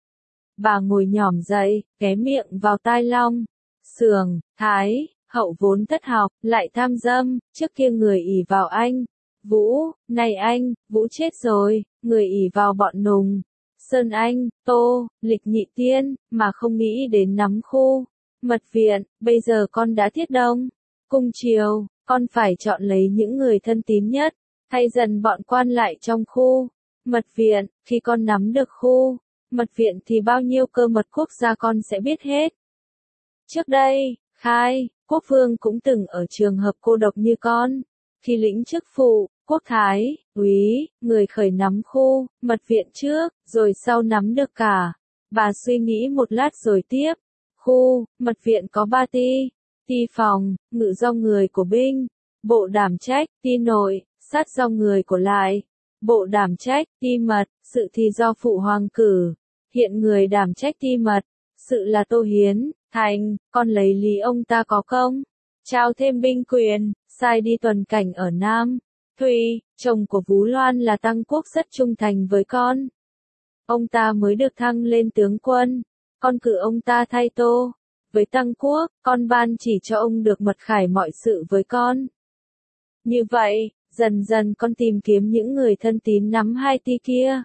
Bà ngồi nhỏm dậy, ghé miệng vào tai Long. Sường, Thái Hậu vốn thất học, lại tham dâm, trước kia người ỷ vào anh Vũ, này anh Vũ chết rồi, người ỷ vào bọn Nùng, Sơn Anh, Tô, Lịch Nhị Tiên, mà không nghĩ đến nắm khu mật viện. Bây giờ con đã thiết đông cung triều, con phải chọn lấy những người thân tín nhất, thay dần bọn quan lại trong khu mật viện. Khi con nắm được khu mật viện thì bao nhiêu cơ mật quốc gia con sẽ biết hết. Trước đây, Khai Quốc Vương cũng từng ở trường hợp cô độc như con. Khi lĩnh chức phụ quốc thái úy, người khởi nắm khu mật viện trước, rồi sau nắm được cả. Bà suy nghĩ một lát rồi tiếp. Khu mật viện có ba ti: ti phòng, ngự do người của binh, bộ đảm trách, ti nội, sát do người của lại, bộ đảm trách, ti mật, sự thì do phụ hoàng cử. Hiện người đảm trách ti mật, sự là Tô Hiến. Thành, con lấy lý ông ta có công, trao thêm binh quyền, sai đi tuần cảnh ở Nam. Thùy, chồng của Vú Loan là Tăng Quốc rất trung thành với con. Ông ta mới được thăng lên tướng quân, con cử ông ta thay Tô. Với Tăng Quốc, con ban chỉ cho ông được mật khải mọi sự với con. Như vậy, dần dần con tìm kiếm những người thân tín nắm hai ti kia.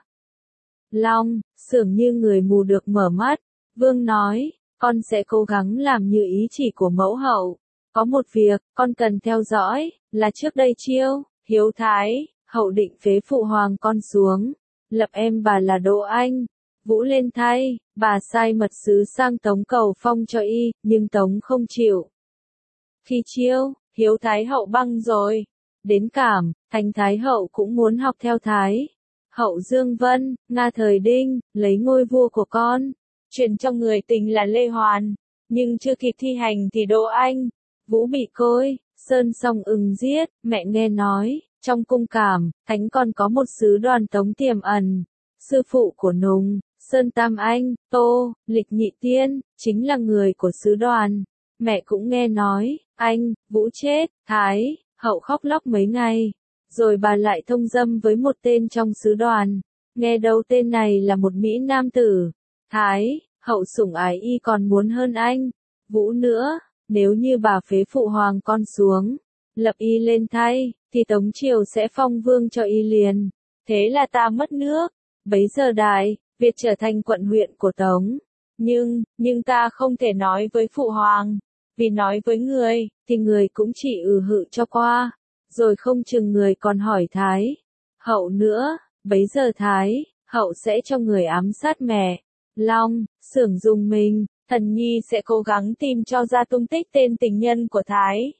Long, Sường như người mù được mở mắt. Vương nói, con sẽ cố gắng làm như ý chỉ của mẫu hậu. Có một việc, con cần theo dõi, là trước đây Chiêu, Hiếu Thái Hậu định phế phụ hoàng con xuống. lập em bà là Đỗ Anh. Vũ lên thay, bà sai mật sứ sang Tống cầu phong cho y, nhưng Tống không chịu. Khi chiêu, Hiếu Thái hậu băng rồi. Đến Cảm, Thành Thái hậu cũng muốn học theo Thái hậu Dương Vân, Nga thời Đinh, lấy ngôi vua của con. Truyền trong người tình là Lê Hoàn, nhưng chưa kịp thi hành thì Đỗ Anh, Vũ bị Côi, Sơn Song ưng giết. Mẹ nghe nói, trong cung Cảm, Thánh còn có một sứ đoàn Tống tiềm ẩn. Sư phụ của Nùng, Sơn Tam Anh, Tô, Lịch Nhị Tiên, chính là người của sứ đoàn. Mẹ cũng nghe nói, anh, Vũ chết, Thái hậu khóc lóc mấy ngày. Rồi bà lại thông dâm với một tên trong sứ đoàn. Nghe đâu tên này là một Mỹ nam tử. Thái hậu sủng ái y còn muốn hơn anh, Vũ nữa. Nếu như bà phế phụ hoàng con xuống, lập y lên thay, thì Tống triều sẽ phong vương cho y liền. Thế là ta mất nước. Bấy giờ Đại Việt trở thành quận huyện của Tống. Nhưng, nhưng ta không thể nói với phụ hoàng. Vì nói với người, thì người cũng chỉ ừ hự cho qua. Rồi không chừng người còn hỏi Thái hậu nữa. Bấy giờ Thái hậu sẽ cho người ám sát mẹ Long, Xưởng dùng mình. Thần nhi sẽ cố gắng tìm cho ra tung tích tên tình nhân của Thái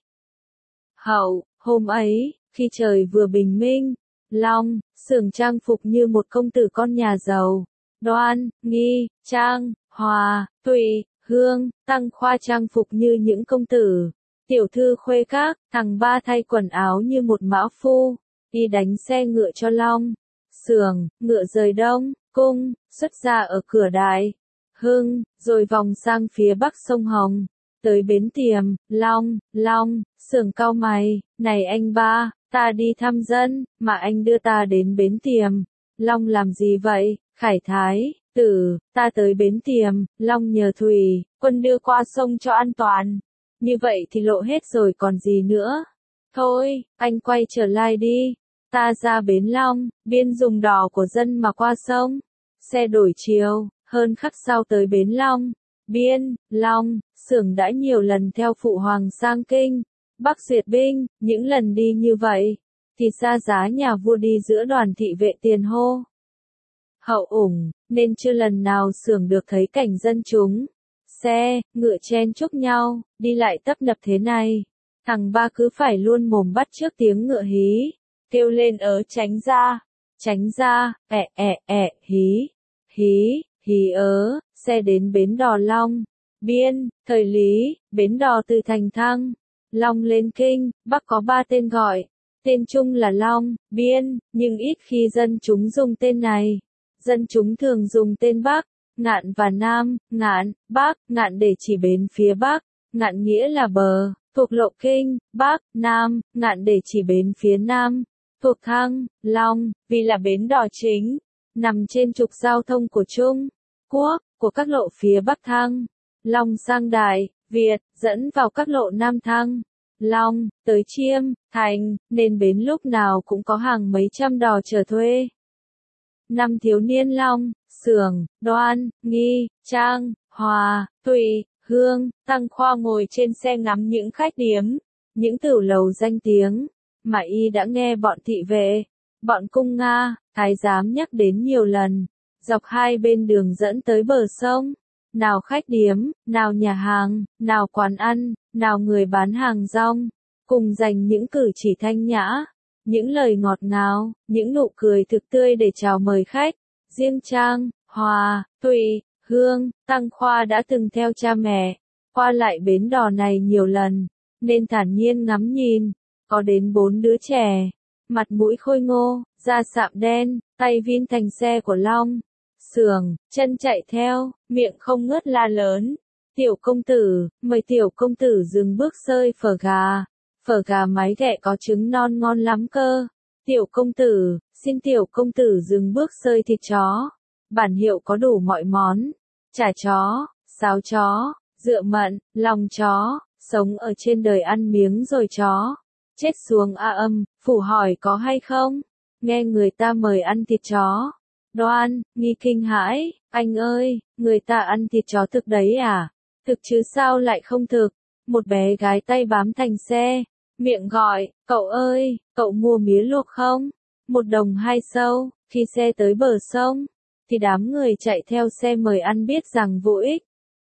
hậu. Hôm ấy, khi trời vừa bình minh, Long, Xưởng trang phục như một công tử con nhà giàu. Đoan, Nghi, Trang, Hòa, Tụy, Hương, Tăng Khoa trang phục như những công tử. Tiểu thư khuê các, thằng ba thay quần áo như một mão phu. Đi đánh xe ngựa cho Long, Xưởng, ngựa rời Đông Cung, xuất ra ở cửa Đại Hưng, rồi vòng sang phía bắc sông Hồng. Tới bến Tiềm, Long, Long, Xưởng cau mày, này anh ba, ta đi thăm dân, mà anh đưa ta đến bến Tiềm. Long làm gì vậy? Khải Thái tử, ta tới bến Tiềm, Long nhờ thủy quân đưa qua sông cho an toàn. Như vậy thì lộ hết rồi còn gì nữa. Thôi, anh quay trở lại đi. Ta ra bến Long, biên dùng đò của dân mà qua sông. Xe đổi chiều, hơn khắc sau tới bến Long. Biên, Long, Xưởng đã nhiều lần theo phụ hoàng sang kinh, Bắc duyệt binh. Những lần đi như vậy, thì xa giá nhà vua đi giữa đoàn thị vệ tiền hô hậu ủng, nên chưa lần nào Xưởng được thấy cảnh dân chúng xe, ngựa chen chúc nhau, đi lại tấp nập thế này. Thằng ba cứ phải luôn mồm bắt trước tiếng ngựa hí, kêu lên ớ tránh ra, tránh ra, ẹ ẹ ẹ, hí, hí, hí ớ. Xe đến bến đò Long, Biên, thời Lý, bến đò từ thành Thăng, Long lên Kinh, Bắc có ba tên gọi. Tên chung là Long, Biên, nhưng ít khi dân chúng dùng tên này. Dân chúng thường dùng tên Bắc, Ngạn và Nam. Ngạn, Bắc, Ngạn để chỉ bến phía Bắc, Ngạn nghĩa là bờ, thuộc lộ Kinh. Bắc, Nam, Ngạn để chỉ bến phía Nam, thuộc Thăng. Long, vì là bến đò chính, nằm trên trục giao thông của Trung Quốc, của các lộ phía Bắc Thăng, Long sang Đại Việt, dẫn vào các lộ Nam Thăng, Long, tới Chiêm, Thành, nên bến lúc nào cũng có hàng mấy trăm đò chờ thuê. Năm thiếu niên Long, Xưởng, Đoan, Nghi, Trang, Hòa, Tụy, Hương, Tăng Khoa ngồi trên xe ngắm những khách điếm, những tửu lầu danh tiếng, mà y đã nghe bọn thị vệ, bọn cung Nga, thái giám nhắc đến nhiều lần. Dọc hai bên đường dẫn tới bờ sông, nào khách điếm, nào nhà hàng, nào quán ăn, nào người bán hàng rong, cùng dành những cử chỉ thanh nhã, những lời ngọt ngào, những nụ cười thực tươi để chào mời khách. Riêng Trang, Hòa, Tụy, Hương, Tăng Khoa đã từng theo cha mẹ, qua lại bến đò này nhiều lần, nên thản nhiên ngắm nhìn. Có đến bốn đứa trẻ, mặt mũi khôi ngô, da sạm đen, tay vin thành xe của Long, Xưởng, chân chạy theo, miệng không ngớt la lớn. Tiểu công tử, mời tiểu công tử dừng bước xơi phở gà. Phở gà mái ghẹ có trứng non ngon lắm cơ. Tiểu công tử, xin tiểu công tử dừng bước xơi thịt chó. Bản hiệu có đủ mọi món. Chả chó, sáo chó, dựa mận, lòng chó, sống ở trên đời ăn miếng rồi chó. Chết xuống a âm, phủ hỏi có hay không? Nghe người ta mời ăn thịt chó. Đoan, Nghi kinh hãi, anh ơi, người ta ăn thịt chó thực đấy à? Thực chứ sao lại không thực? Một bé gái tay bám thành xe, miệng gọi, cậu ơi, cậu mua mía luộc không? Một đồng hai sâu, Khi xe tới bờ sông, thì đám người chạy theo xe mời ăn biết rằng vô ích.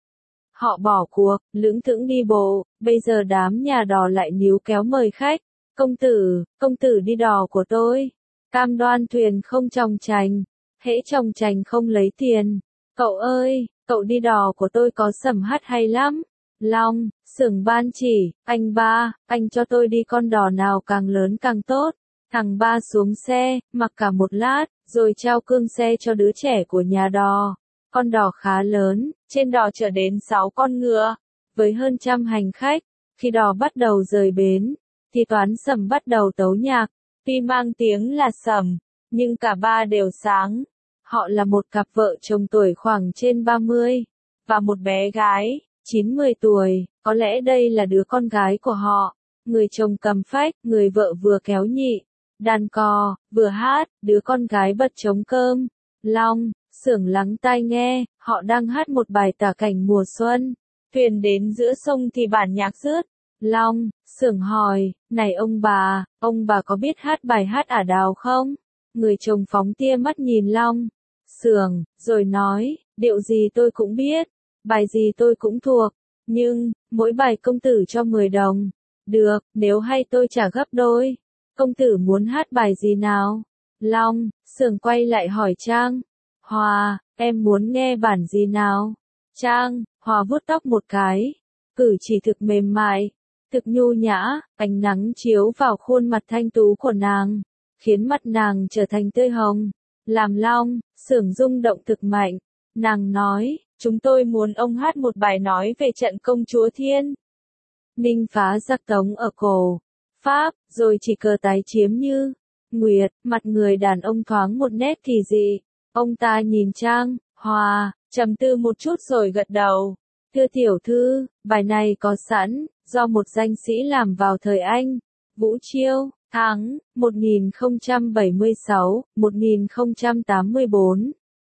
Họ bỏ cuộc, lững thững đi bộ, bây giờ đám nhà đò lại níu kéo mời khách. Công tử, công tử đi đò của tôi. Cam đoan thuyền không tròng trành, hễ tròng trành không lấy tiền. Cậu ơi, cậu đi đò của tôi có sẩm hát hay lắm. Long, xưởng ban chỉ, anh ba, anh cho tôi đi con đò nào càng lớn càng tốt. Thằng ba xuống xe, mặc cả một lát, rồi trao cương xe cho đứa trẻ của nhà đò. Con đò khá lớn, trên đò chở đến sáu con ngựa, với hơn trăm hành khách. Khi đò bắt đầu rời bến, thì toán sẩm bắt đầu tấu nhạc. Tuy mang tiếng là sẩm, nhưng cả ba đều sáng. Họ là một cặp vợ chồng tuổi khoảng trên ba mươi, và một bé gái, chín mười tuổi, có lẽ đây là đứa con gái của họ. Người chồng cầm phách, người vợ vừa kéo nhị, đàn cò, vừa hát, đứa con gái bật trống cơm. Long, xưởng lắng tai nghe, họ đang hát một bài tả cảnh mùa xuân. Thuyền đến giữa sông thì bản nhạc dứt. Long, xưởng hỏi, này ông bà, ông bà có biết hát bài hát ả đào không? Người chồng phóng tia mắt nhìn Long, xưởng, rồi nói, điệu gì tôi cũng biết, bài gì tôi cũng thuộc, nhưng, mỗi bài công tử cho mười đồng. Được, nếu hay tôi trả gấp đôi. Công tử muốn hát bài gì nào? Long, xưởng quay lại hỏi Trang. Hòa, em muốn nghe bản gì nào? Trang, Hòa vuốt tóc một cái, cử chỉ thực mềm mại, thực nhu nhã, ánh nắng chiếu vào khuôn mặt thanh tú của nàng, khiến mặt nàng trở thành tươi hồng. Làm Long, xưởng rung động thực mạnh. Nàng nói, chúng tôi muốn ông hát một bài nói về trận công chúa Thiên Ninh phá giặc Tống ở cổ Pháp, rồi chỉ cờ tái chiếm Như Nguyệt. Mặt người đàn ông thoáng một nét kỳ dị. Ông ta nhìn Trang, Hòa, trầm tư một chút rồi gật đầu. Thưa tiểu thư, bài này có sẵn, do một danh sĩ làm vào thời Anh, Vũ Chiêu, tháng một nghìn không trăm bảy mươi sáu đến một nghìn không trăm tám mươi tư.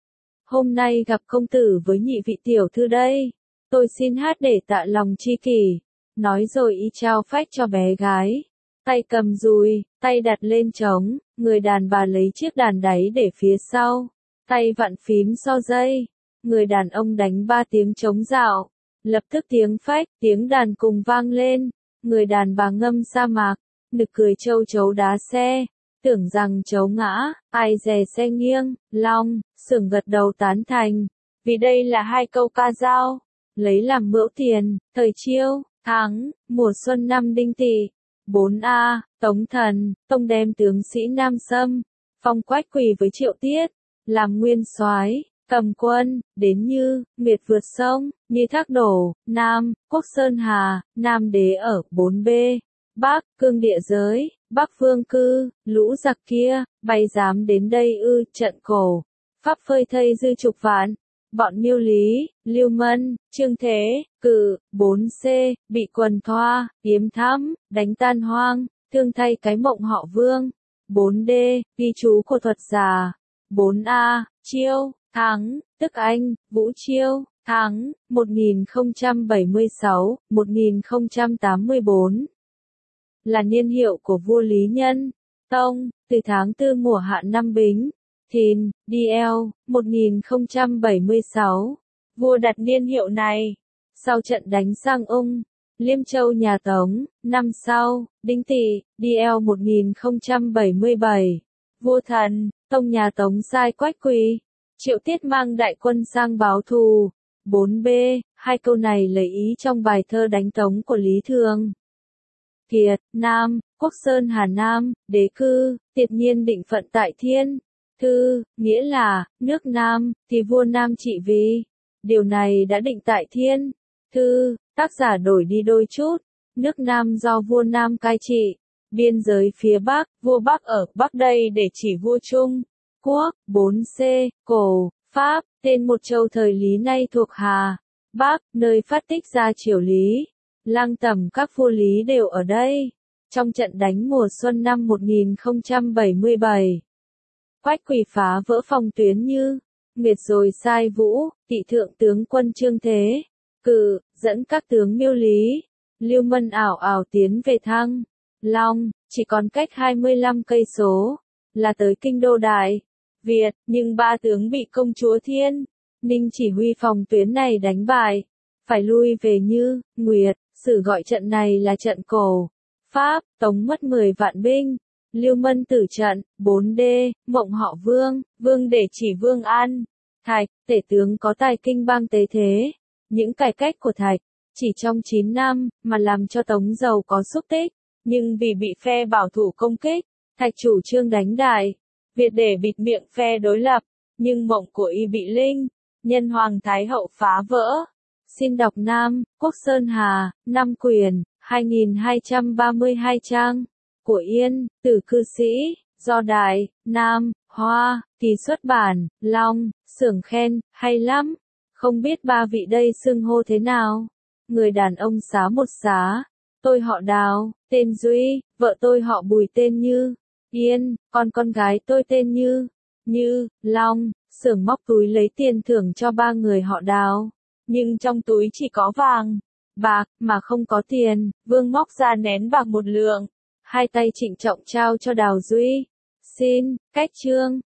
Hôm nay gặp công tử với nhị vị tiểu thư đây. Tôi xin hát để tạ lòng tri kỷ. Nói rồi y trao phách cho bé gái. Tay cầm dùi, tay đặt lên trống, người đàn bà lấy chiếc đàn đáy để phía sau. Tay vặn phím so dây. Người đàn ông đánh ba tiếng trống dạo. Lập tức tiếng phách, tiếng đàn cùng vang lên. Người đàn bà ngâm sa mạc, nực cười châu chấu đá xe. Tưởng rằng chấu ngã, ai dè xe nghiêng. Long, xưởng gật đầu tán thành. Vì đây là hai câu ca dao. Lấy làm mẫu tiền, thời Chiêu, tháng, mùa xuân năm Đinh Tỵ. bốn A, Tống Thần, Tông đem tướng sĩ Nam Xâm, phong Quách Quỳ với Triệu Tiết, làm nguyên soái, cầm quân, đến Như, miệt vượt sông, như thác đổ, Nam, Quốc Sơn Hà, Nam đế ở, bốn B, Bắc, cương địa giới, Bắc phương cư, lũ giặc kia, bay dám đến đây ư, trận cổ, Pháp phơi thây dư chục vạn. Bọn Miêu Lý, Lưu Mân, Trương Thế, Cự, bốn C, bị quần thoa, yếm thắm, đánh tan hoang, thương thay cái mộng họ Vương. bốn D, ghi chú của thuật giả. bốn A, Chiêu, tháng, tức Anh, Vũ Chiêu, tháng, một nghìn không trăm bảy mươi sáu đến một nghìn không trăm tám mươi tư. Là niên hiệu của vua Lý Nhân, Tông, từ tháng tư mùa hạ năm Bính. Thìn, D L, một nghìn không trăm bảy mươi sáu. Vua đặt niên hiệu này. Sau trận đánh sang Ung, Liêm Châu nhà Tống, năm sau, Đinh Tỵ, D L một nghìn không trăm bảy mươi bảy. Vua Thần, Tông nhà Tống sai Quách Quỳ, Triệu Tiết mang đại quân sang báo thù. bốn B, hai câu này lấy ý trong bài thơ đánh Tống của Lý Thường Kiệt, Nam, Quốc Sơn Hà Nam, đế cư, tiệt nhiên định phận tại Thiên Thư, nghĩa là, nước Nam, thì vua Nam trị vì. Điều này đã định tại Thiên Thư, tác giả đổi đi đôi chút. Nước Nam do vua Nam cai trị. Biên giới phía Bắc, vua Bắc ở Bắc đây để chỉ vua Trung Quốc. bốn C, Cổ, Pháp, tên một châu thời Lý nay thuộc Hà Bắc, nơi phát tích ra triều Lý. Lang tẩm các vua Lý đều ở đây. Trong trận đánh mùa xuân năm một nghìn không trăm bảy mươi bảy. Quách Quỳ phá vỡ phòng tuyến Như Nguyệt rồi sai Vũ, Tỵ thượng tướng quân Trương Thế, Cự, dẫn các tướng Miêu Lý, Lưu Mân ảo ảo tiến về Thăng Long, chỉ còn cách hai mươi lăm cây số, là tới kinh đô đại. Việt, nhưng ba tướng bị công chúa Thiên, Ninh chỉ huy phòng tuyến này đánh bại, phải lui về Như, Nguyệt, Sử gọi trận này là trận cổ. Pháp, Tống mất mười vạn binh. Lưu Mân tử trận, bốn D, Mộng họ Vương, Vương để chỉ Vương An. Thạch, tể tướng có tài kinh bang tế thế. Những cải cách của Thạch, chỉ trong chín năm, mà làm cho Tống giàu có xúc tích. Nhưng vì bị phe bảo thủ công kích, Thạch chủ trương đánh Đại Việt để bịt miệng phe đối lập. Nhưng mộng của y bị Linh, nhân Hoàng Thái Hậu phá vỡ. Xin đọc Nam, Quốc Sơn Hà, năm quyển, hai nghìn hai trăm ba mươi hai trang. Của Yên, Tử cư sĩ, do Đại, Nam, Hoa, Kỳ xuất bản, Long, Xưởng khen, hay lắm. Không biết ba vị đây xưng hô thế nào? Người đàn ông xá một xá. Tôi họ Đào, tên Duy, vợ tôi họ Bùi tên Như. Yên, còn con gái tôi tên Như. Như, Long, Xưởng móc túi lấy tiền thưởng cho ba người họ Đào. Nhưng trong túi chỉ có vàng, bạc, mà không có tiền. Vương móc ra nén bạc một lượng. Hai tay trịnh trọng trao cho Đào Duy. Xin, cách chương.